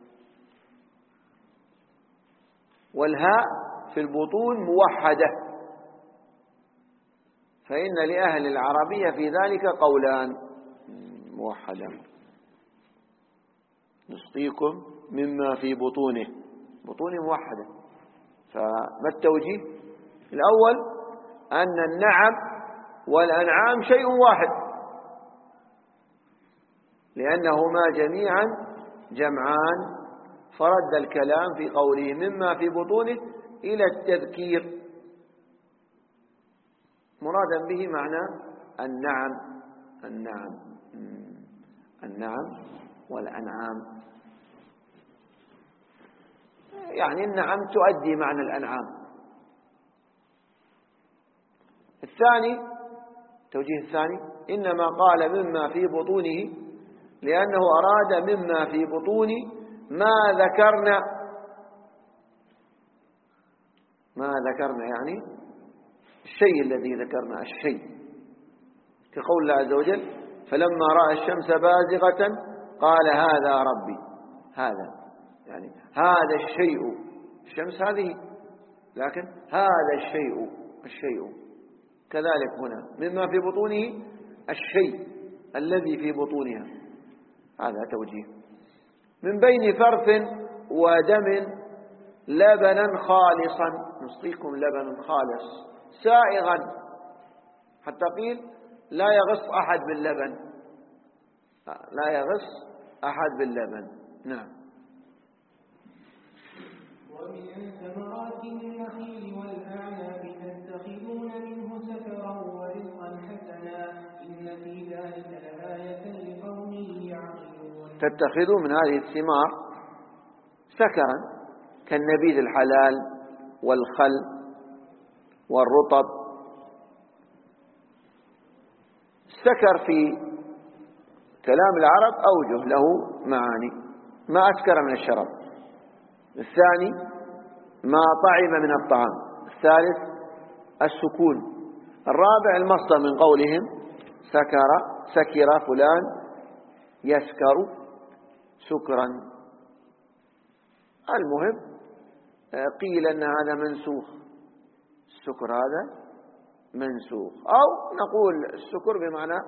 والهاء في البطون موحدة، فإن لأهل العربية في ذلك قولان موحدا. نسقيكم مما في بطونه موحدة. فما التوجيه؟ الأول أن النعم والأنعام شيء واحد لأنهما جميعا جمعان، فرد الكلام في قوله مما في بطونه إلى التذكير مرادا به معنى النعم والأنعام. يعني النعم تؤدي معنى الأنعام. التوجيه الثاني إنما قال مما في بطونه لأنه أراد مما في بطون ما ذكرنا يعني الشيء الذي ذكرنا، الشيء كقول الله عز وجل: فلما رأى الشمس بازغة قال هذا ربي. هذا يعني هذا الشيء، الشمس هذه، لكن هذا الشيء كذلك هنا مما في بطونه الشيء الذي في بطونها. هذا توجيه. من بين فرث ودم لبنا خالصا نسقيكم لبنا خالص سائغا، حتى قيل لا يغص أحد باللبن. نعم. ومن ثمرات النخيل والأعناب تتخذون منه سكرا ورزقا حسنا إن في ذلك لآية لقوم يعقلون. تتخذوا من هذه الثمار سكرا كالنبيذ الحلال والخل والرطب. السكر في كلام العرب أوجه له معاني: ما أسكر من الشراب، الثاني ما طعم من الطعام، الثالث السكون، الرابع المصدر من قولهم سكر فلان يسكر سكرا. المهم قيل أن هذا منسوخ، السكر هذا منسوخ، أو نقول السكر بمعنى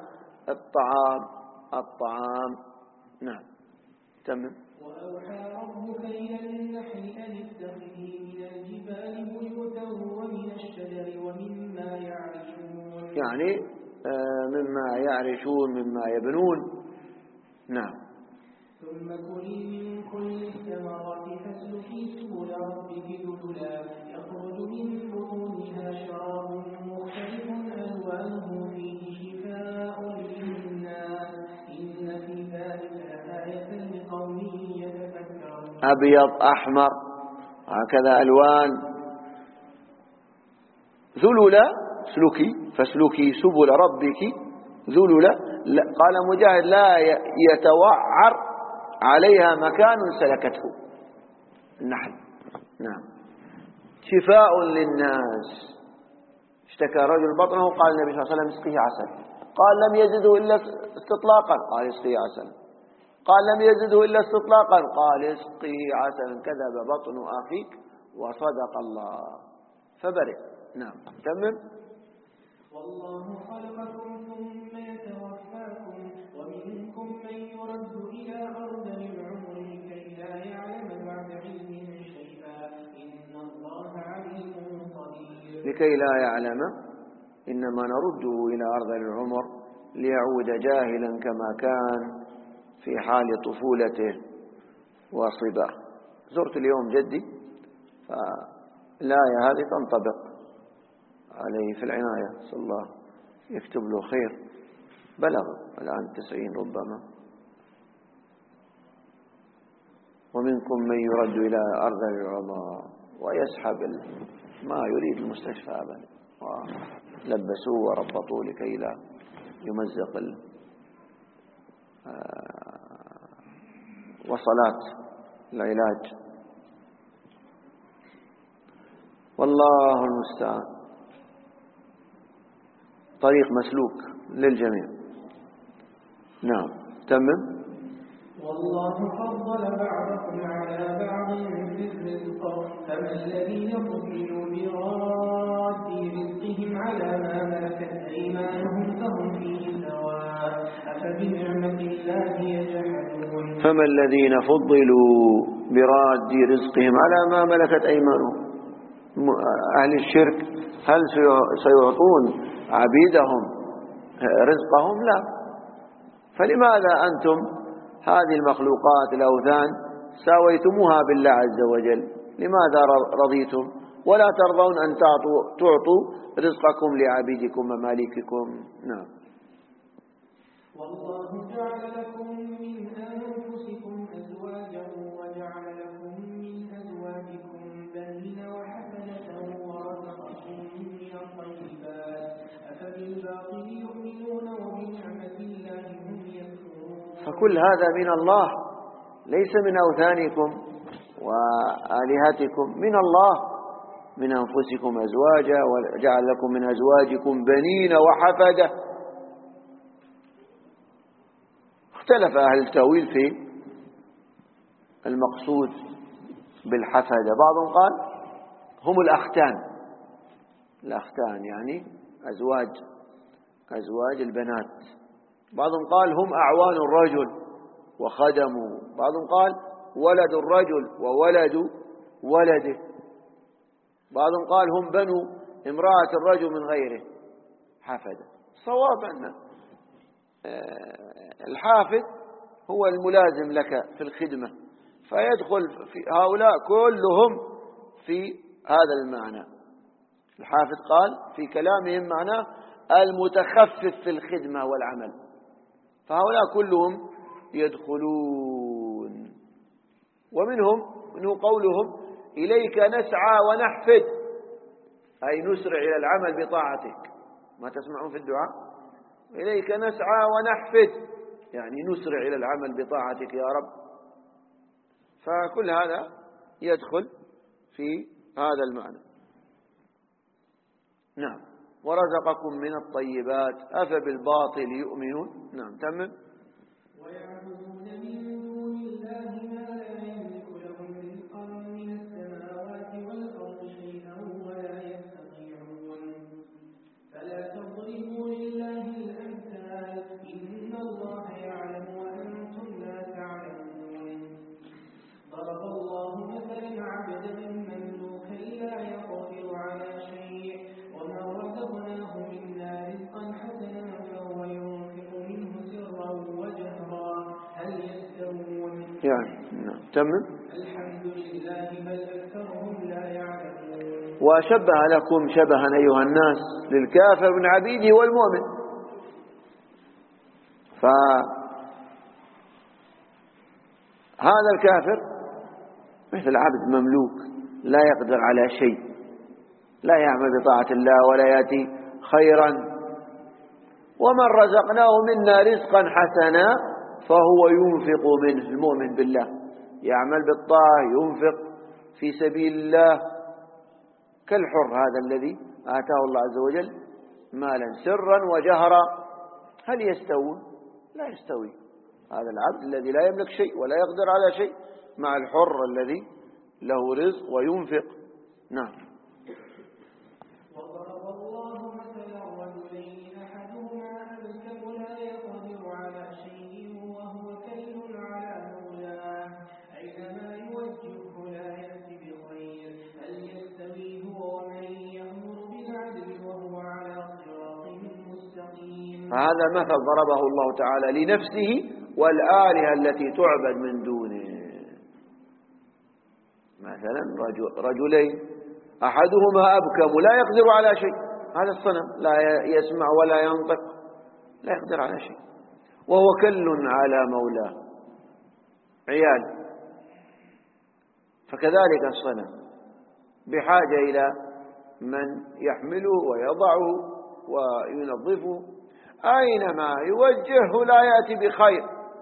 الطعام. نعم تمام. وأوحى ربك إلى النحل أن اتخذي من الجبال بيوتا ومن الشجر ومما يعرشون، يعني مما يعرشون، مما يبنون. نعم. ثم كلي من كل الثمرات فاسلكي سبل ربك ذللا يخرج من بطونها شراب مختلف ألوانه فيه شفاء للناس إن في ذلك لآية لقوم يتفكرون. أبيض أحمر هكذا ألوان. ذللا اسلكي، فاسلكي سبل ربك ذللا. قال مجاهد لا يتوعر عليها مكان سلكته النحل. نعم. شفاء للناس. اشتكى رجل بطنه، قال النبي صلى الله عليه وسلم اسقيه عسل، قال لم يزده إلا استطلاقا، قال اسقيه عسلا، قال لم يزده إلا استطلاقا، قال اسقيه عسلا، كذب بطن أخيك وصدق الله فبرئ. نعم تمم. والله خلقكم ثم يتوفاكم ومنكم من يرد إلى أرذل العمر لكي لا يعلم بعد علم شيئا إن الله عليم قدير. لكي لا يعلم، إنما نرده إلى أرذل العمر ليعود جاهلا كما كان في حال طفولته وصباه. زرت اليوم جدي، فالآية هذه تنطبق عليه في العناية، صلى الله يكتب له خير. بلغ الآن 90 ربما. ومنكم من يرد إلى أرذل العمر ويسحب ما يريد المستشفى أبدا، ولبسوه وربطوه لكي لا يمزق وصلات العلاج. والله المستعان. طريق مسلوك للجميع. نعم تمم. والله فضل بعضكم على بعض في الرزق فما الذين فضلوا براد رزقهم على ما ملكت أيمانهم فهم فيه سواء أفبنعمة الله يجحدون. فما الذين فضلوا براد رزقهم على ما ملكت أيمانهم. أهل الشرك هل سيعطون عبيدهم رزقهم؟ لا. فلماذا أنتم هذه المخلوقات الأوثان ساويتموها بالله عز وجل؟ لماذا رضيتم ولا ترضون أن تعطوا رزقكم لعبيدكم ومالككم؟ نعم. والله جعل لكم من أنفسكم أزواجا وجعل لكم من أزواجكم بنين وحفدة ورزقكم من الطيبات أفبالباطل يؤمنون وبنعمة الله هم يكفرون. فكل هذا من الله، ليس من أوثانكم وآلهتكم، من الله. من أنفسكم أزواجا وجعل لكم من أزواجكم بنين وحفدة. اختلف أهل التأويل في المقصود بالحفدة. بعضهم قال هم الأختان يعني أزواج البنات. بعضهم قال هم أعوان الرجل وخدمه. بعضهم قال ولد الرجل وولد ولده. بعضهم قال هم بنو امرأة الرجل من غيره حفدة. صواب أن الحافد هو الملازم لك في الخدمة، فيدخل في هؤلاء كلهم في هذا المعنى. الحافد قال في كلامهم معناه المتخفف في الخدمة والعمل، فهؤلاء كلهم يدخلون. ومنه قولهم إليك نسعى ونحفد، أي نسرع إلى العمل بطاعتك. ما تسمعون في الدعاء إليك نسعى ونحفد، يعني نسرع إلى العمل بطاعتك يا رب. فكل هذا يدخل في هذا المعنى. نعم. ورزقكم من الطيبات أفبالباطل يؤمنون. نعم تمم. ويعبدون من دون الله ما لا يملك لهم رزقا من السماوات يعني تمم. الحمد لله بل أكثرهم لا يعلمون. وشبه لكم شبها أيها الناس للكافر من عبيده والمؤمن. فهذا الكافر مثل عبد مملوك لا يقدر على شيء، لا يعمل بطاعة الله ولا يأتي خيرا. ومن رزقناه منا رزقا حسنا فهو ينفق منه. المؤمن بالله يعمل بالطاعة، ينفق في سبيل الله كالحر هذا الذي آتاه الله عز وجل مالا سرا وجهرا. هل يستوون؟ لا يستوي. هذا العبد الذي لا يملك شيء ولا يقدر على شيء مع الحر الذي له رزق وينفق. نعم. وضرب الله مثلا رجلين أحدهما أبكم لا يقدر على شيء وهو كل على مولاه أينما يوجهه لا يأتي بخير هل يستوي هو ومن يأمر بالعدل وهو على صراط مستقيم. فهذا مثل ضربه الله تعالى لنفسه والآلهة التي تعبد من دونه. مثلا رجلين أحدهما أبكم لا يقدر على شيء، هذا الصنم لا يسمع ولا ينطق، لا يقدر على شيء، وهو كل على مولاه، عيال. فكذلك الصنم بحاجة إلى من يحمله ويضعه وينظفه، أينما يوجهه لا يأتي بخير،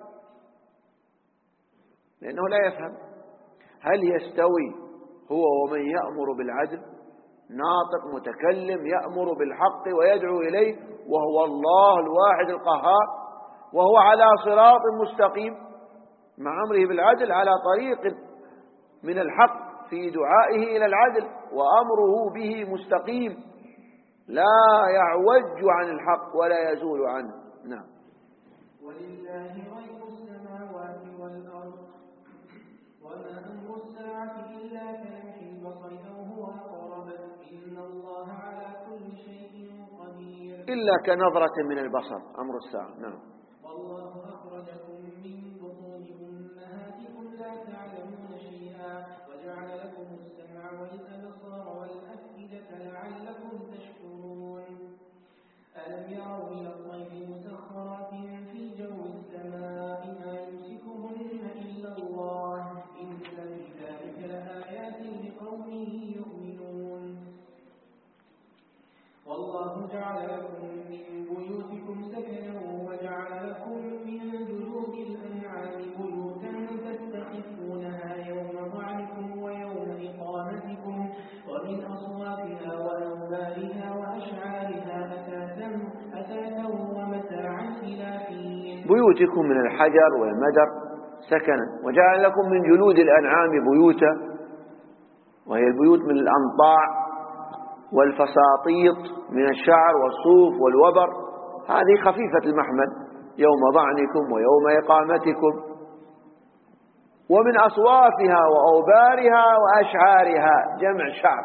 لأنه لا يفهم. هل يستوي هو ومن يأمر بالعدل، ناطق متكلم يأمر بالحق ويدعو إليه وهو الله الواحد القهار، وهو على صراط مستقيم مع أمره بالعدل، على طريق من الحق في دعائه إلى العدل وأمره به مستقيم، لا يعوج عن الحق ولا يزول عنه. نعم. ولله غيب السماوات والأرض وما أمر الساعة إلا كلمح البصر أو هو أقرب إن الله على كل شيء قدير. إلا كنظرة من البصر أمر الساعة. نعم. والله أخرجكم من بطون أمهاتكم لا تعلمون شيئا وجعل لكم السمع والأبصار والأفئدة لعلكم تشكرون. ألم يروا إلى الطير مسخرات في جو السماء ما يمسكهن إلا الله إن في ذلك لآيات لقوم يؤمنون. والله جعل لكم من بيوتكم سكنا وجعل لكم من جلود الأنعام بيوتا تستخفونها يوم ضعنكم ويوم إقامتكم ومن أصوافها وأوبارها وأشعارها أثاثا ومتاعا إلى حين. بيوتكم من الحجر والمدر سكنا، وجعل لكم من جلود الأنعام بيوتا، وهي البيوت من الأنطاع والفساطيط من الشعر والصوف والوبر، هذه خفيفة المحمل يوم ضعنكم ويوم إقامتكم. ومن أصوافها وأوبارها وأشعارها، جمع شعر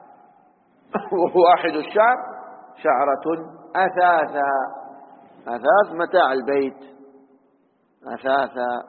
وواحد الشعر شعرة أثاثا، أثاث متاع البيت، أثاثا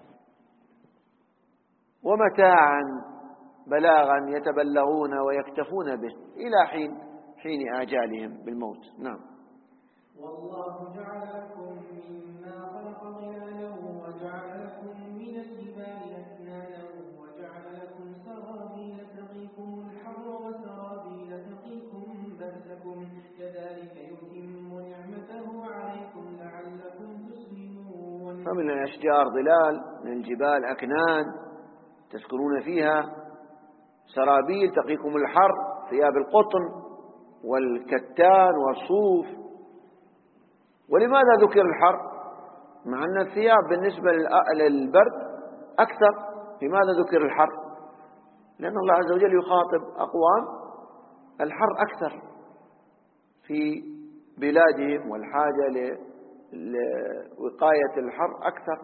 ومتاعا بلاغا يتبلغون ويكتفون به إلى حين آجالهم بالموت. نعم. والله جعل لكم مما خلق ظلالا وجعل لكم من الجبال أكنانا وجعل لكم سرابيل تقيكم الحر وسرابيل تقيكم بأسكم كذلك يتم نعمته عليكم لعلكم تسلمون. فمن الأشجار ظلال، من الجبال أكنان تسكنون فيها، سرابيل تقيكم الحر، ثياب القطن والكتان والصوف. ولماذا ذكر الحر مع أن الثياب بالنسبة للبرد أكثر؟ لماذا ذكر الحر؟ لأن الله عز وجل يخاطب أقوام الحر أكثر في بلادهم والحاجة لوقاية الحر أكثر.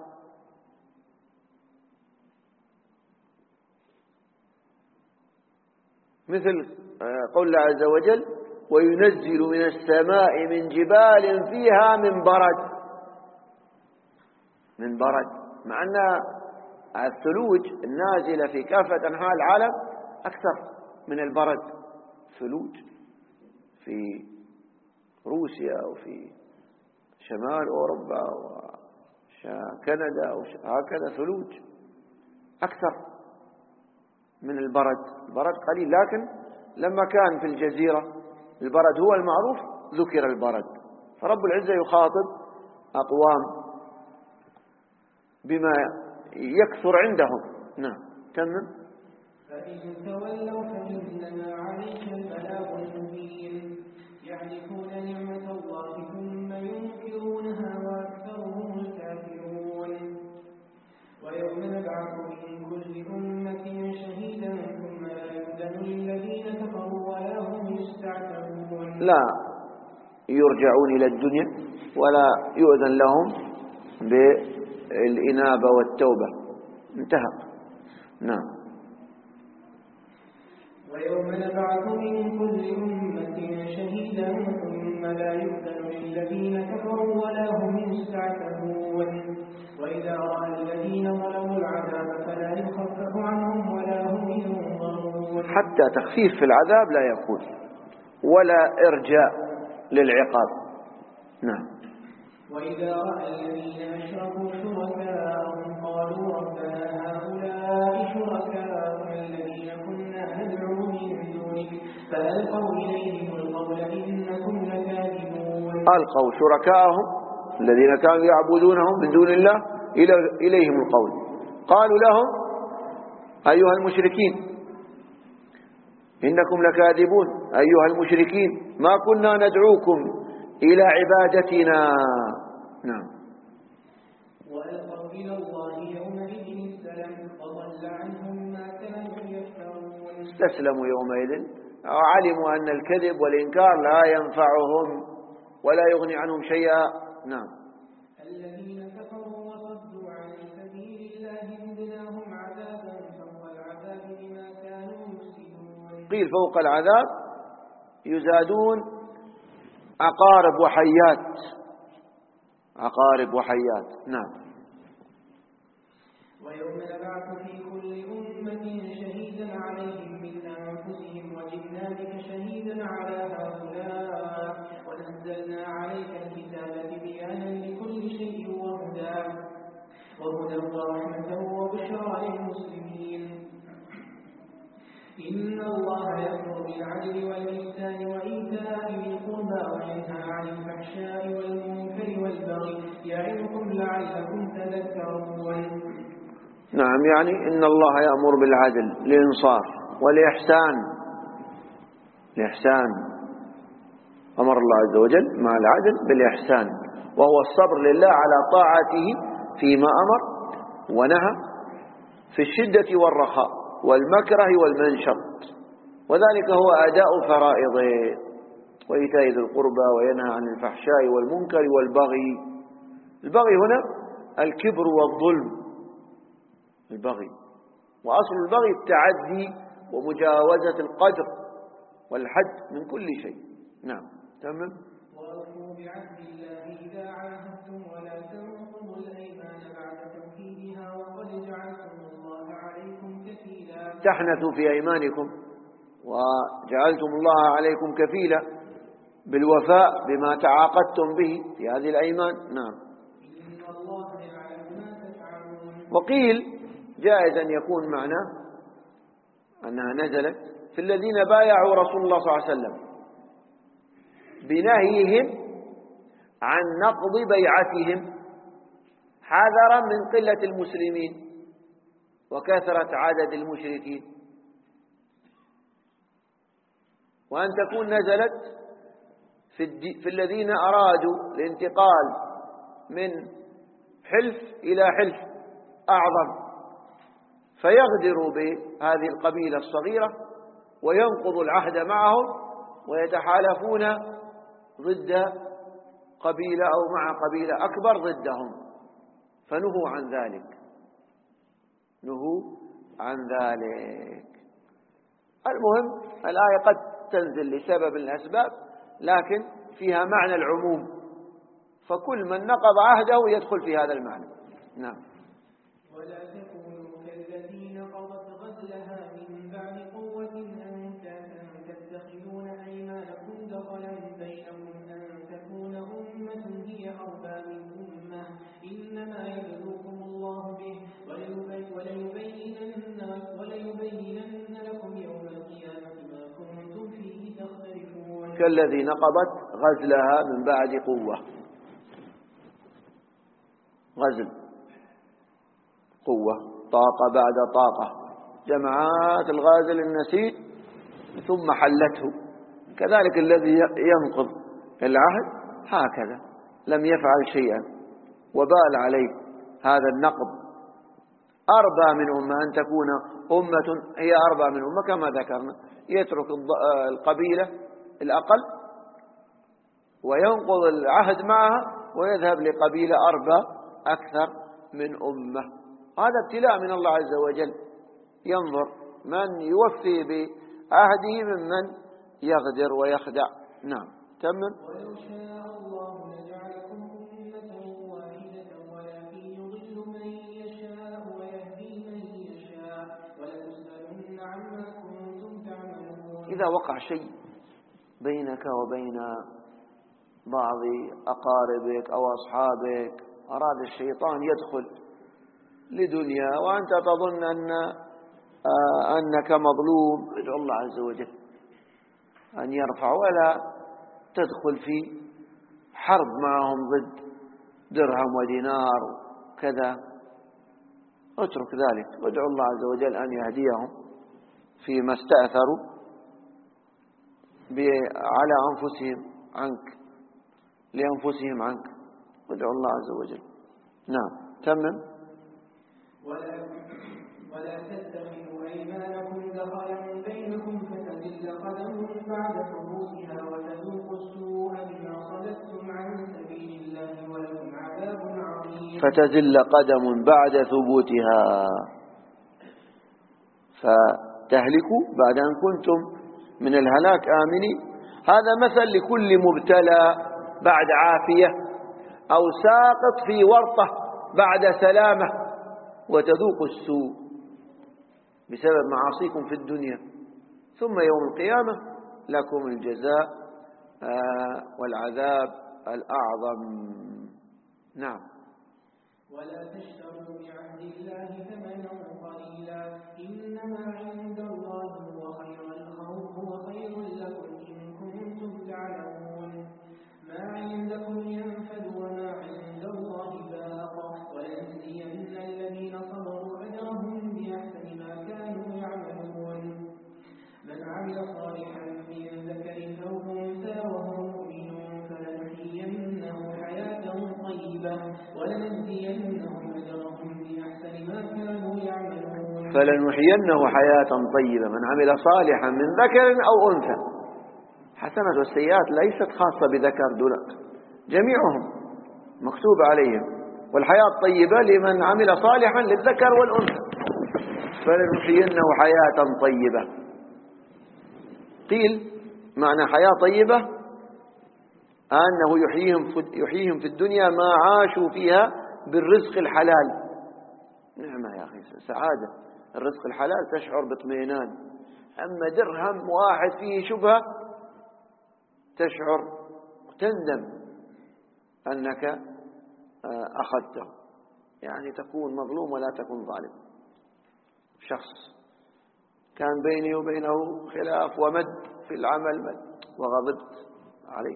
مثل قول الله عز وجل وينزل من السماء من جبال فيها من برد، مع أن الثلوج النازلة في كافة أنحاء العالم أكثر من البرد. ثلوج في روسيا وفي شمال أوروبا وكندا هكذا ثلوج أكثر من البرد. البرد قليل، لكن لما كان في الجزيرة البرد هو المعروف ذكر البرد. فرب العزة يخاطب أقوام بما يكثر عندهم. نعم تمام. فإن تولوا فإنما عليك البلاغ المبين يعرفون نعمة الله ثم ينكرونها وأكثرهم الكافرون ويوم نبعث من كل أمة شهيدا ثم لا يؤذن للذين كفروا ولا هم يستعتبون. لا يرجعون إلى الدنيا ولا يؤذن لهم بالإنابة والتوبة. انتهى. نعم. ويوم نبعث من كل أمة شهيدا ثم لا يؤذن للذين كفروا ولا هم يستعتبون وإذا رأى الذين ظلموا العذاب فلا يخفف عنهم ولا هم ينظرون. حتى تخفيف في العذاب لا يكون ولا إرجاء للعقاب. نعم. وإذا رأى الذين أشركوا شركاءهم قالوا ربنا هؤلاء شركاؤنا الذين كنا ندعو من دونك فألقوا إليهم القول إنكم لكاذبون. ألقوا شركاءهم الذين كانوا يعبدونهم من دون الله إليهم القول، قالوا لهم أيها المشركين إنكم لكاذبون، أيها المشركين ما كنا ندعوكم إلى عبادتنا. نعم. وألقوا إلى الله يومئذ السلام وضل عنهم ما كانوا يفترون. استسلموا يومئذ وعلموا أن الكذب والإنكار لا ينفعهم ولا يغني عنهم شيئا. نعم. الذين كفروا وصدوا عن سبيل الله زدناهم عذابا فوق العذاب بما كانوا يفسدون. قيل فوق العذاب يزادون عقارب وحيات. عقارب وحيات. نعم. ويوم نبعث في كل أمة شهيدا عليهم من أنفسهم وجئنا بك شهيدا على هؤلاء ونزلنا عليك الكتاب تبيانا لكل شيء وهدى ورحمة وبشرى للمسلمين. إن الله يأمر بالعدل والإحسان وإيتاء ذي القربى وينهى عن الفحشاء والمنكر والبغي يعظكم لعلكم تذكرون. نعم، يعني إن الله يأمر بالعدل الإنصاف والإحسان. الإحسان أمر الله عز وجل مع العدل بالإحسان، وهو الصبر لله على طاعته فيما أمر ونهى في الشدة والرخاء والمكره والمنشط، وذلك هو أداء فرائضه وإيتاء ذي القربى وينهى عن الفحشاء والمنكر والبغي. البغي هنا الكبر والظلم. البغي وأصل البغي التعدي ومجاوزة القدر والحد من كل شيء. نعم تمام. وأوفوا بعهد الله إذا عاهدتم ولا تنقضوا الأيمان بعد توكيدها وقد جعلتم الله عليكم كفيلا. تحنثوا في أيمانكم وجعلتم الله عليكم كفيلا بالوفاء بما تعاقدتم به في هذه الأيمان. نعم. إن الله يعلم ما تفعلون. وقيل جائز أن يكون معناه أنها نزلت في الذين بايعوا رسول الله صلى الله عليه وسلم بنهيهم عن نقض بيعتهم حذرا من قلة المسلمين وكثرة عدد المشركين، وأن تكون نزلت في الذين أرادوا الانتقال من حلف إلى حلف أعظم فيغدروا بهذه القبيلة الصغيرة وينقضوا العهد معهم ويتحالفون ضد قبيلة أو مع قبيلة أكبر ضدهم، فنهوا عن ذلك. نهوا عن ذلك. المهم الآية قد تنزل لسبب من الأسباب لكن فيها معنى العموم، فكل من نقض عهده يدخل في هذا المعنى. نعم. ولا تكونوا كالذين قضت غزلها من بعد قوة أنكاثا تتخذون أيمانكم دخلا بينكم أن تكون أمة هي أربى من أمة إنما يبلوكم الله به وليبينن لكم يوم القيامة ما كنتم فيه تختلفون. كالذي نقضت غزلها من بعد قوة. غزل قوة، طاقة بعد طاقة، جمعات الغازل النسيج ثم حلته. كذلك الذي ينقض العهد هكذا لم يفعل شيئا وبال عليه هذا النقض. أربى من أمة، أن تكون أمة هي أربى من أمة كما ذكرنا، يترك القبيلة الأقل وينقض العهد معها ويذهب لقبيلة أربى أكثر من أمة. هذا ابتلاء من الله عز وجل، ينظر من يوفي بعهده ممن يغدر ويخدع. نعم تمام. ولو شاء الله لجعلكم أمة واحدة ولكن يضل من يشاء ويهدي من يشاء ولتسألن عما كنتم تعملون. إذا وقع شيء بينك وبين بعض أقاربك أو أصحابك، أراد الشيطان يدخل لدنيا وأنت تظن أنك مظلوم، ادعو الله عز وجل أن يرفع، ولا تدخل في حرب معهم ضد درهم ودينار وكذا. اترك ذلك وادعو الله عز وجل أن يهديهم فيما استأثروا على أنفسهم عنك، لأنفسهم عنك، وادعو الله عز وجل. نعم تمم. ولا تتخذوا أيمانكم دخلا بينكم فتزل قدم بعد ثبوتها وتذوقوا السوء بما صددتم عن سبيل الله ولكم عذاب عظيم. فتزل قدم بعد ثبوتها، فتهلكوا بعد أن كنتم من الهلاك آمنين. هذا مثل لكل مبتلى بعد عافية، أو ساقط في ورطة بعد سلامة، وتذوق السوء بسبب معاصيكم في الدنيا، ثم يوم القيامة لكم الجزاء والعذاب الأعظم. نعم. ولا تشتروا بعهد الله ثمنا قليلا إنما عند الله هو خير لكم إن كنتم تعلمون. ما عندكم ينفد وما عند الله باق ولنجزين الذين صبروا أجرهم بأحسن ما كانوا يعملون. من عمل صالحا من ذكر أو أنثى وهو مؤمن فلنحيينه حياة طيبة ولنجزينهم أجرهم بأحسن ما كانوا يعملون. فلنحيينه حياة طيبة. من عمل صالحا من ذكر أو أنثى. حسنات والسيئات ليست خاصة بذكر دون، جميعهم مكتوب عليهم، والحياة طيبة لمن عمل صالحا للذكر والأنثى. فلنحيينه حياة طيبة. قيل معنى حياة طيبة أنه يحييهم في الدنيا ما عاشوا فيها بالرزق الحلال. نعمة يا أخي، سعادة. الرزق الحلال تشعر باطمئنان، أما درهم واحد فيه شبهة تشعر وتندم أنك أخذته. يعني تكون مظلوم ولا تكون ظالم. شخص كان بيني وبينه خلاف ومد في العمل مد، وغضبت عليه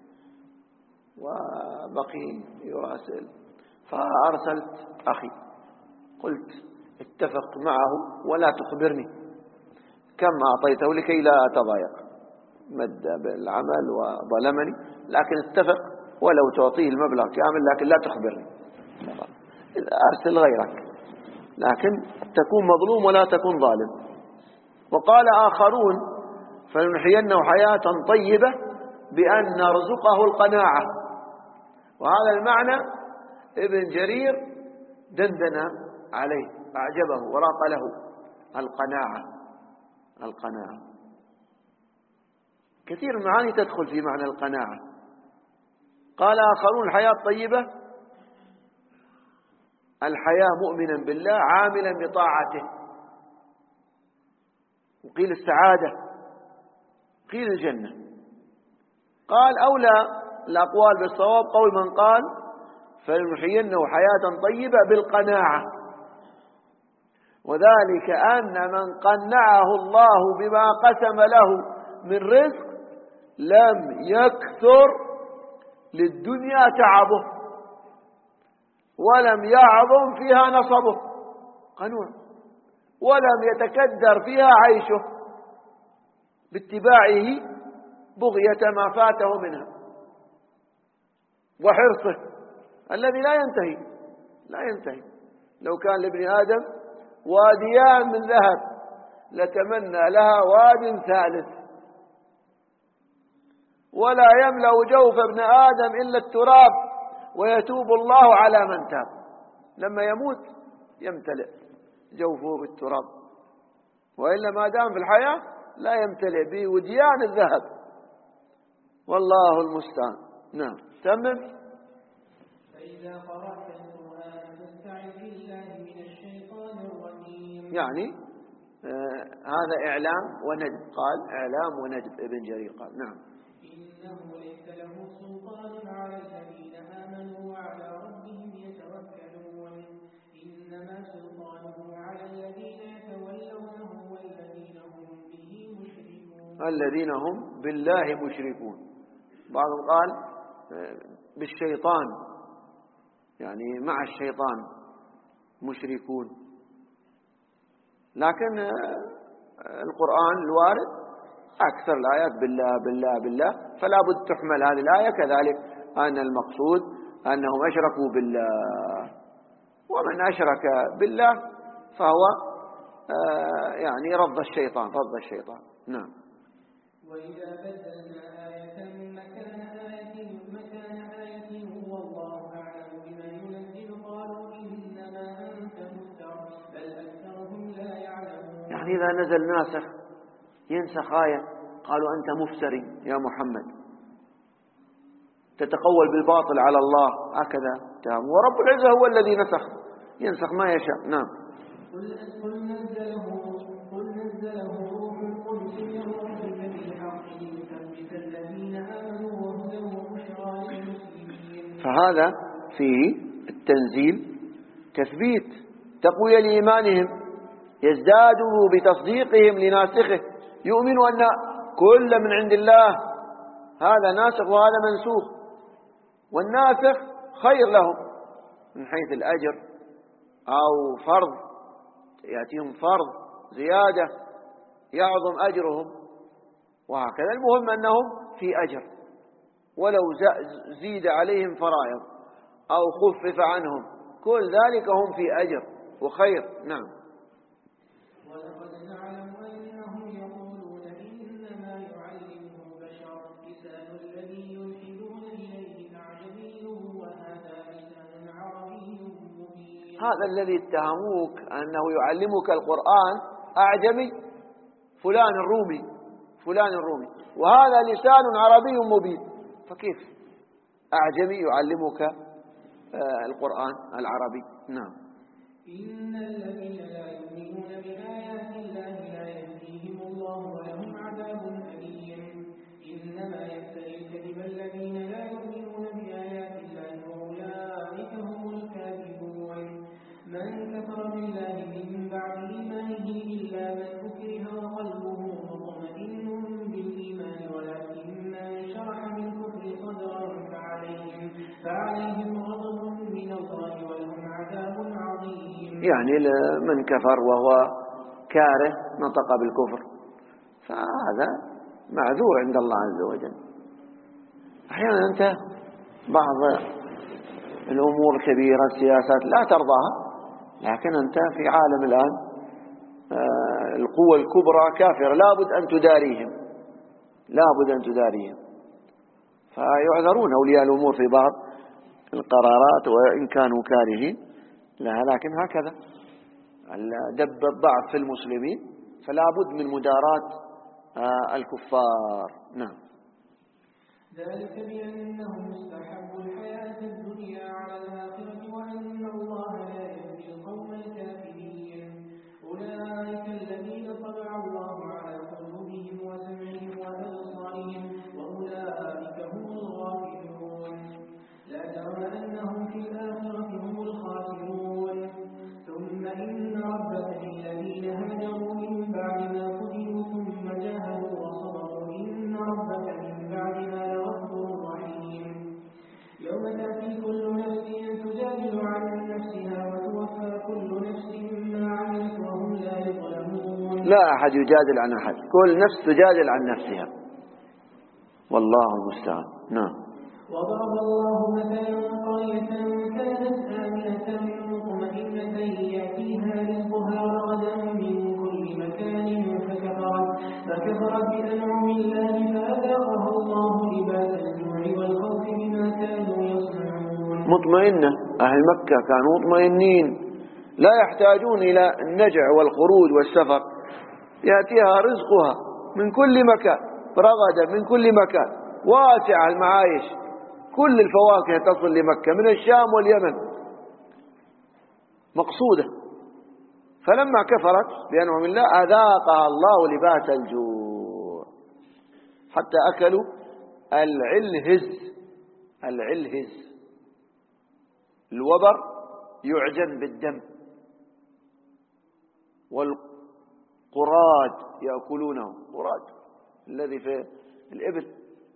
وبقي يراسل، فأرسلت أخي قلت اتفق معه ولا تخبرني كم أعطيته لكي لا أتضايق، مد بالعمل وظلمني، لكن اتفق ولو تعطيه المبلغ كامل لكن لا تخبرني، أرسل غيرك، لكن تكون مظلوم ولا تكون ظالم. وقال آخرون فلنحيينه حياة طيبة بأن نرزقه القناعة. وهذا المعنى ابن جرير دندن عليه، أعجبه وراق له القناعة. كثير معاني تدخل في معنى القناعة. قال آخرون الحياة طيبة الحياة مؤمنا بالله عاملا بطاعته. وقيل السعادة، قيل الجنة. قال أولى الأقوال بالصواب قول من قال فلنحيينه حياة طيبة بالقناعة، وذلك أن من قنعه الله بما قسم له من رزق لم يكثر للدنيا تعبه ولم يعظم فيها نصبه، قنوع، ولم يتكدر فيها عيشه باتباعه بغية ما فاته منها وحرصه الذي لا ينتهي. لو كان لابن آدم واديان من ذهب لتمنى لها واد ثالث، ولا يملأ جوف ابن آدم إلا التراب ويتوب الله على من تاب. لما يموت يمتلئ جوفه بالتراب، وإلا ما دام في الحياة لا يمتلئ بوديان الذهب، والله المستعان. نعم، تمم. فإذا قرأت القرآن فاستعذ بالله من الشيطان الرجيم. يعني هذا إعلام وندب، قال إعلام وندب. ابن جرير قال نعم. إنه ليس له سلطان على الذين آمنوا وعلى ربهم يتوكلون، إنما سلطانه على الذين يتولونه والذين هم به مشركون. الذين هم بالله مشركون. بعضهم قال بالشيطان، يعني مع الشيطان مشركون. لكن القرآن الوارد أكثر الآيات بالله بالله بالله، فلا بد تحمل هذه الآية كذلك أن المقصود أنهم أشركوا بالله، ومن أشرك بالله فهو يعني رد الشيطان. نعم. وإذا بدلنا آية مكان آية والله أعلم بما ينزل قالوا إنما أنت مفتر بل أكثرهم لا يعلمون. يعني إذا نزل ناسخ ينسخ آية قالوا أنت مفتري يا محمد، تتقول بالباطل على الله، هكذا تهم. ورب العزة هو الذي نسخ، ينسخ ما يشاء. نعم. قل نزله روح القدس من ربك بالحق ليثبت الذين آمنوا وهدى وبشرى للمسلمين. فهذا فيه التنزيل تثبيت تقوية لإيمانهم، يزدادوا بتصديقهم لناسخه، يؤمنوا أن كل من عند الله، هذا ناسخ وهذا منسوخ، والناسخ خير لهم من حيث الأجر أو فرض، يأتيهم فرض زيادة يعظم أجرهم، وهكذا. المهم أنهم في أجر، ولو زيد عليهم فرائض أو خفف عنهم، كل ذلك هم في أجر وخير. نعم. ولقد نعلم أنهم يقولون إنما يعلمه بشر لسان الذي يلحدون إليه أعجمي وهذا لسان عربي مبين. هذا الذي اتهموك أنه يعلمك القرآن أعجمي، فلان الرومي، وهذا لسان عربي مبين، فكيف أعجمي يعلمك القرآن العربي؟ نعم. إن الذين لا يؤمنون بآيات الله لا يهديهم الله ولهم عذاب أليم. إنما يفتري الكذب الذين لا يؤمنون بآيات الله وأولئك هم الكاذبون. من كفر بالله من بعد إيمانه إلا من أكره وقلبه مطمئن بالإيمان ولكن من شرح بالكفر صدرا فعليهم غضب من الله ولهم عذاب عظيم. يعني من كفر وهو كاره نطق بالكفر فهذا معذور عند الله عز وجل. أحيانا أنت بعض الأمور الكبيرة السياسات لا ترضاها، لكن أنت في عالم الآن القوى الكبرى كافرة، لابد أن تداريهم، فيعذرون أولياء الأمور في بعض القرارات وإن كانوا كارهين لها، لكن هكذا دب الضعف في المسلمين فلا بد من مداراة الكفار. نعم. ذلك بأنهم استحبوا الحياة الدنيا على الآخرة وأن الله لا لا أحد يجادل عن أحد، كل نفس تجادل عن نفسها، والله المستعان. نعم. وضرب الله مثلا قرية كانت آمنة مطمئنة يأتيها رزقها رغدا من كل مكان فكفرت بأنعم الله فأذاقها الله لباس الجوع والخوف بما كانوا يصنعون. مطمئنة، أهل مكة كانوا مطمئنين لا يحتاجون إلى النجع والخروج والسفر، يأتيها رزقها من كل مكان رغدا من كل مكان، واسع المعايش، كل الفواكه تصل لمكة من الشام واليمن مقصودة. فلما كفرت بأنعم الله أذاقها الله لباس الجوع، حتى أكلوا العلهز، الوبر يعجن بالدم، والقراد يأكلونه، قراد الذي في الإبل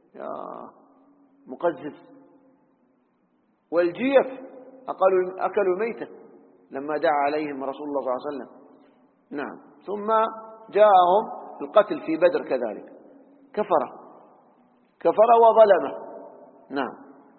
مقزز، والجيف أكلوا الميتة لما دعا عليهم رسول الله صلى الله عليه وسلم. نعم. ثم جاءهم القتل في بدر كذلك، كفر وظلمه. نعم.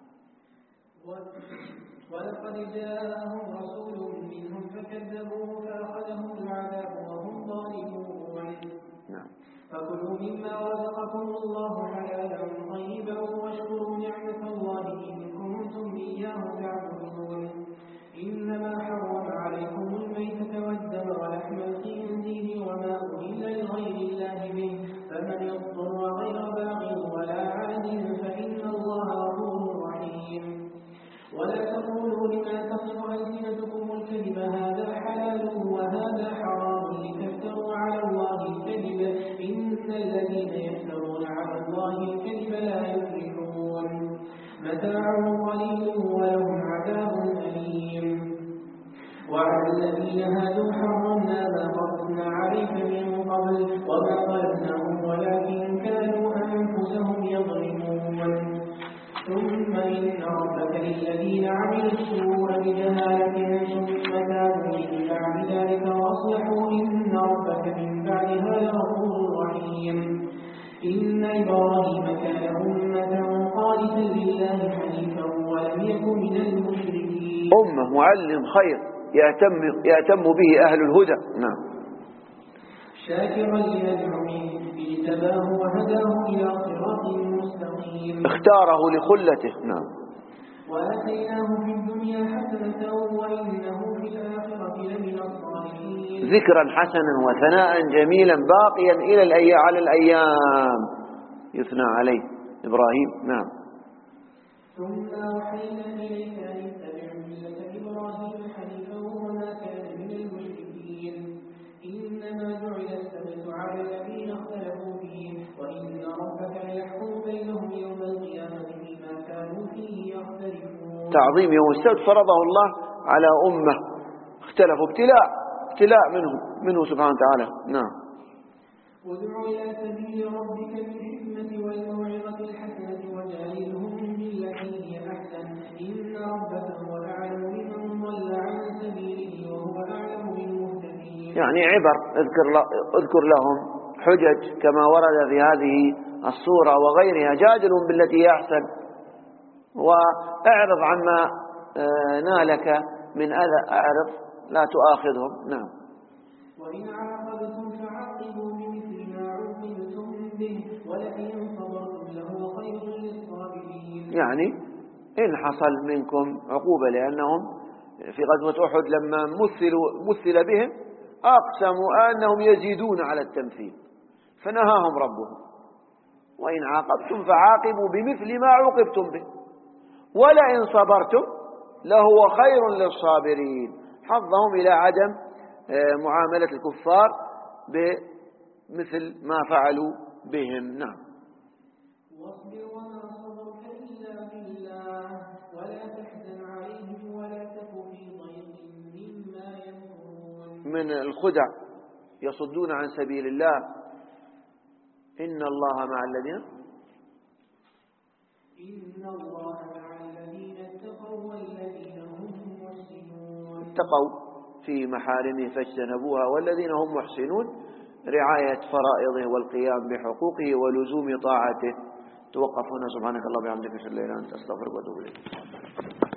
ولقد جاءهم رسول منهم فكذبوه فأخذهم العذاب وهم ظالمون. نعم. فكلوا مما رزقكم الله حلالا طيبا واشكروا نعمة الله إن كنتم إياه تعبدون. إنما حرم عليكم الميتة والدم ولحم الخنزير وما أهل لغير الله به، فمن اضطر غير باغ ولا عاد فإن الله غفور رحيم. ولا تقولوا لما تصف ألسنتكم الكذب هذا حلال وهذا حرام لتفتروا على الله الكذب، إن الذين يفترون على الله الكذب لا يفلحون. متاع قليل ولهم عذاب أليم. وعلى الذين هادوا حرمنا ما قصدنا عليك من قبل وما ظلمناهم ولكن كانوا أنفسهم يظلمون. ثم إن ربك للذين عملوا السوء بجهالة ثم تابوا من بعد ذلك وأصلحوا إن ربك من بعدها لغفور رحيم. إن إبراهيم كان أمة قانتا لله حنيفا ولم يكن من المشركين. أمة معلم خير يهتم به أهل الهدى. نعم. شاكرا لنعمه اجتباه وهداه إلى صراط مستقيم. اختاره لخلته. نعم. وآتيناه في الدنيا حسنة وإنه في الآخرة لمن الصالحين. ذكرا حسنا وثناء جميلا باقيا إلى على الأيام يثنى عليه إبراهيم. نعم. ثم أوحينا إليك أن اتبع ملة إبراهيم حنيفا وما كان من المشركين. إنما جعل السبت على الذين اختلفوا فيه وإن ربك ليحكم بينهم يوم القيامة فيما كانوا فيه يختلفون. تعظيم يوم السبت فرضه الله على أمة اختلفوا ابتلاء منه سبحانه وتعالى. نعم. ادع إلى سبيل ربك بالحكمة والموعظة الحسنة وجادلهم بالتي هي أحسن إن ربك هو أعلم بمن ضل عن سبيله وهو أعلم بالمهتدين. يعني عبر، اذكر لهم حجج كما ورد في هذه الصورة وغيرها، جادلهم بالتي هي أحسن واعرض عما نالك من أذى، أعرض لا تؤاخذهم. نعم. وإن عاقبتم فعاقبوا بمثل ما عوقبتم به ولئن صبرتم لهو خير للصابرين. يعني إن حصل منكم عقوبة، لأنهم في غزوة أحد لما مثل بهم أقسموا أنهم يزيدون على التمثيل فنهاهم ربهم. وإن عاقبتم فعاقبوا بمثل ما عوقبتم به ولئن صبرتم لهو خير للصابرين. حظهم إلى عدم معاملة الكفار بمثل ما فعلوا بهم. نعم. واصبر وما صبرك إلا بالله ولا تحزن عليهم ولا تك في ضيق مما يمكرون. من الخدع يصدون عن سبيل الله. إن الله مع الذين اتقوا والذين هم محسنون. اتقوا في محارمه فاجتنبوها والذين هم محسنون رعاية فرائضه والقيام بحقوقه ولزوم طاعته. توقف هنا. سبحانك اللهم وبحمدك أشهد أن لا إله إلا أنت أستغفرك وأتوب إليك.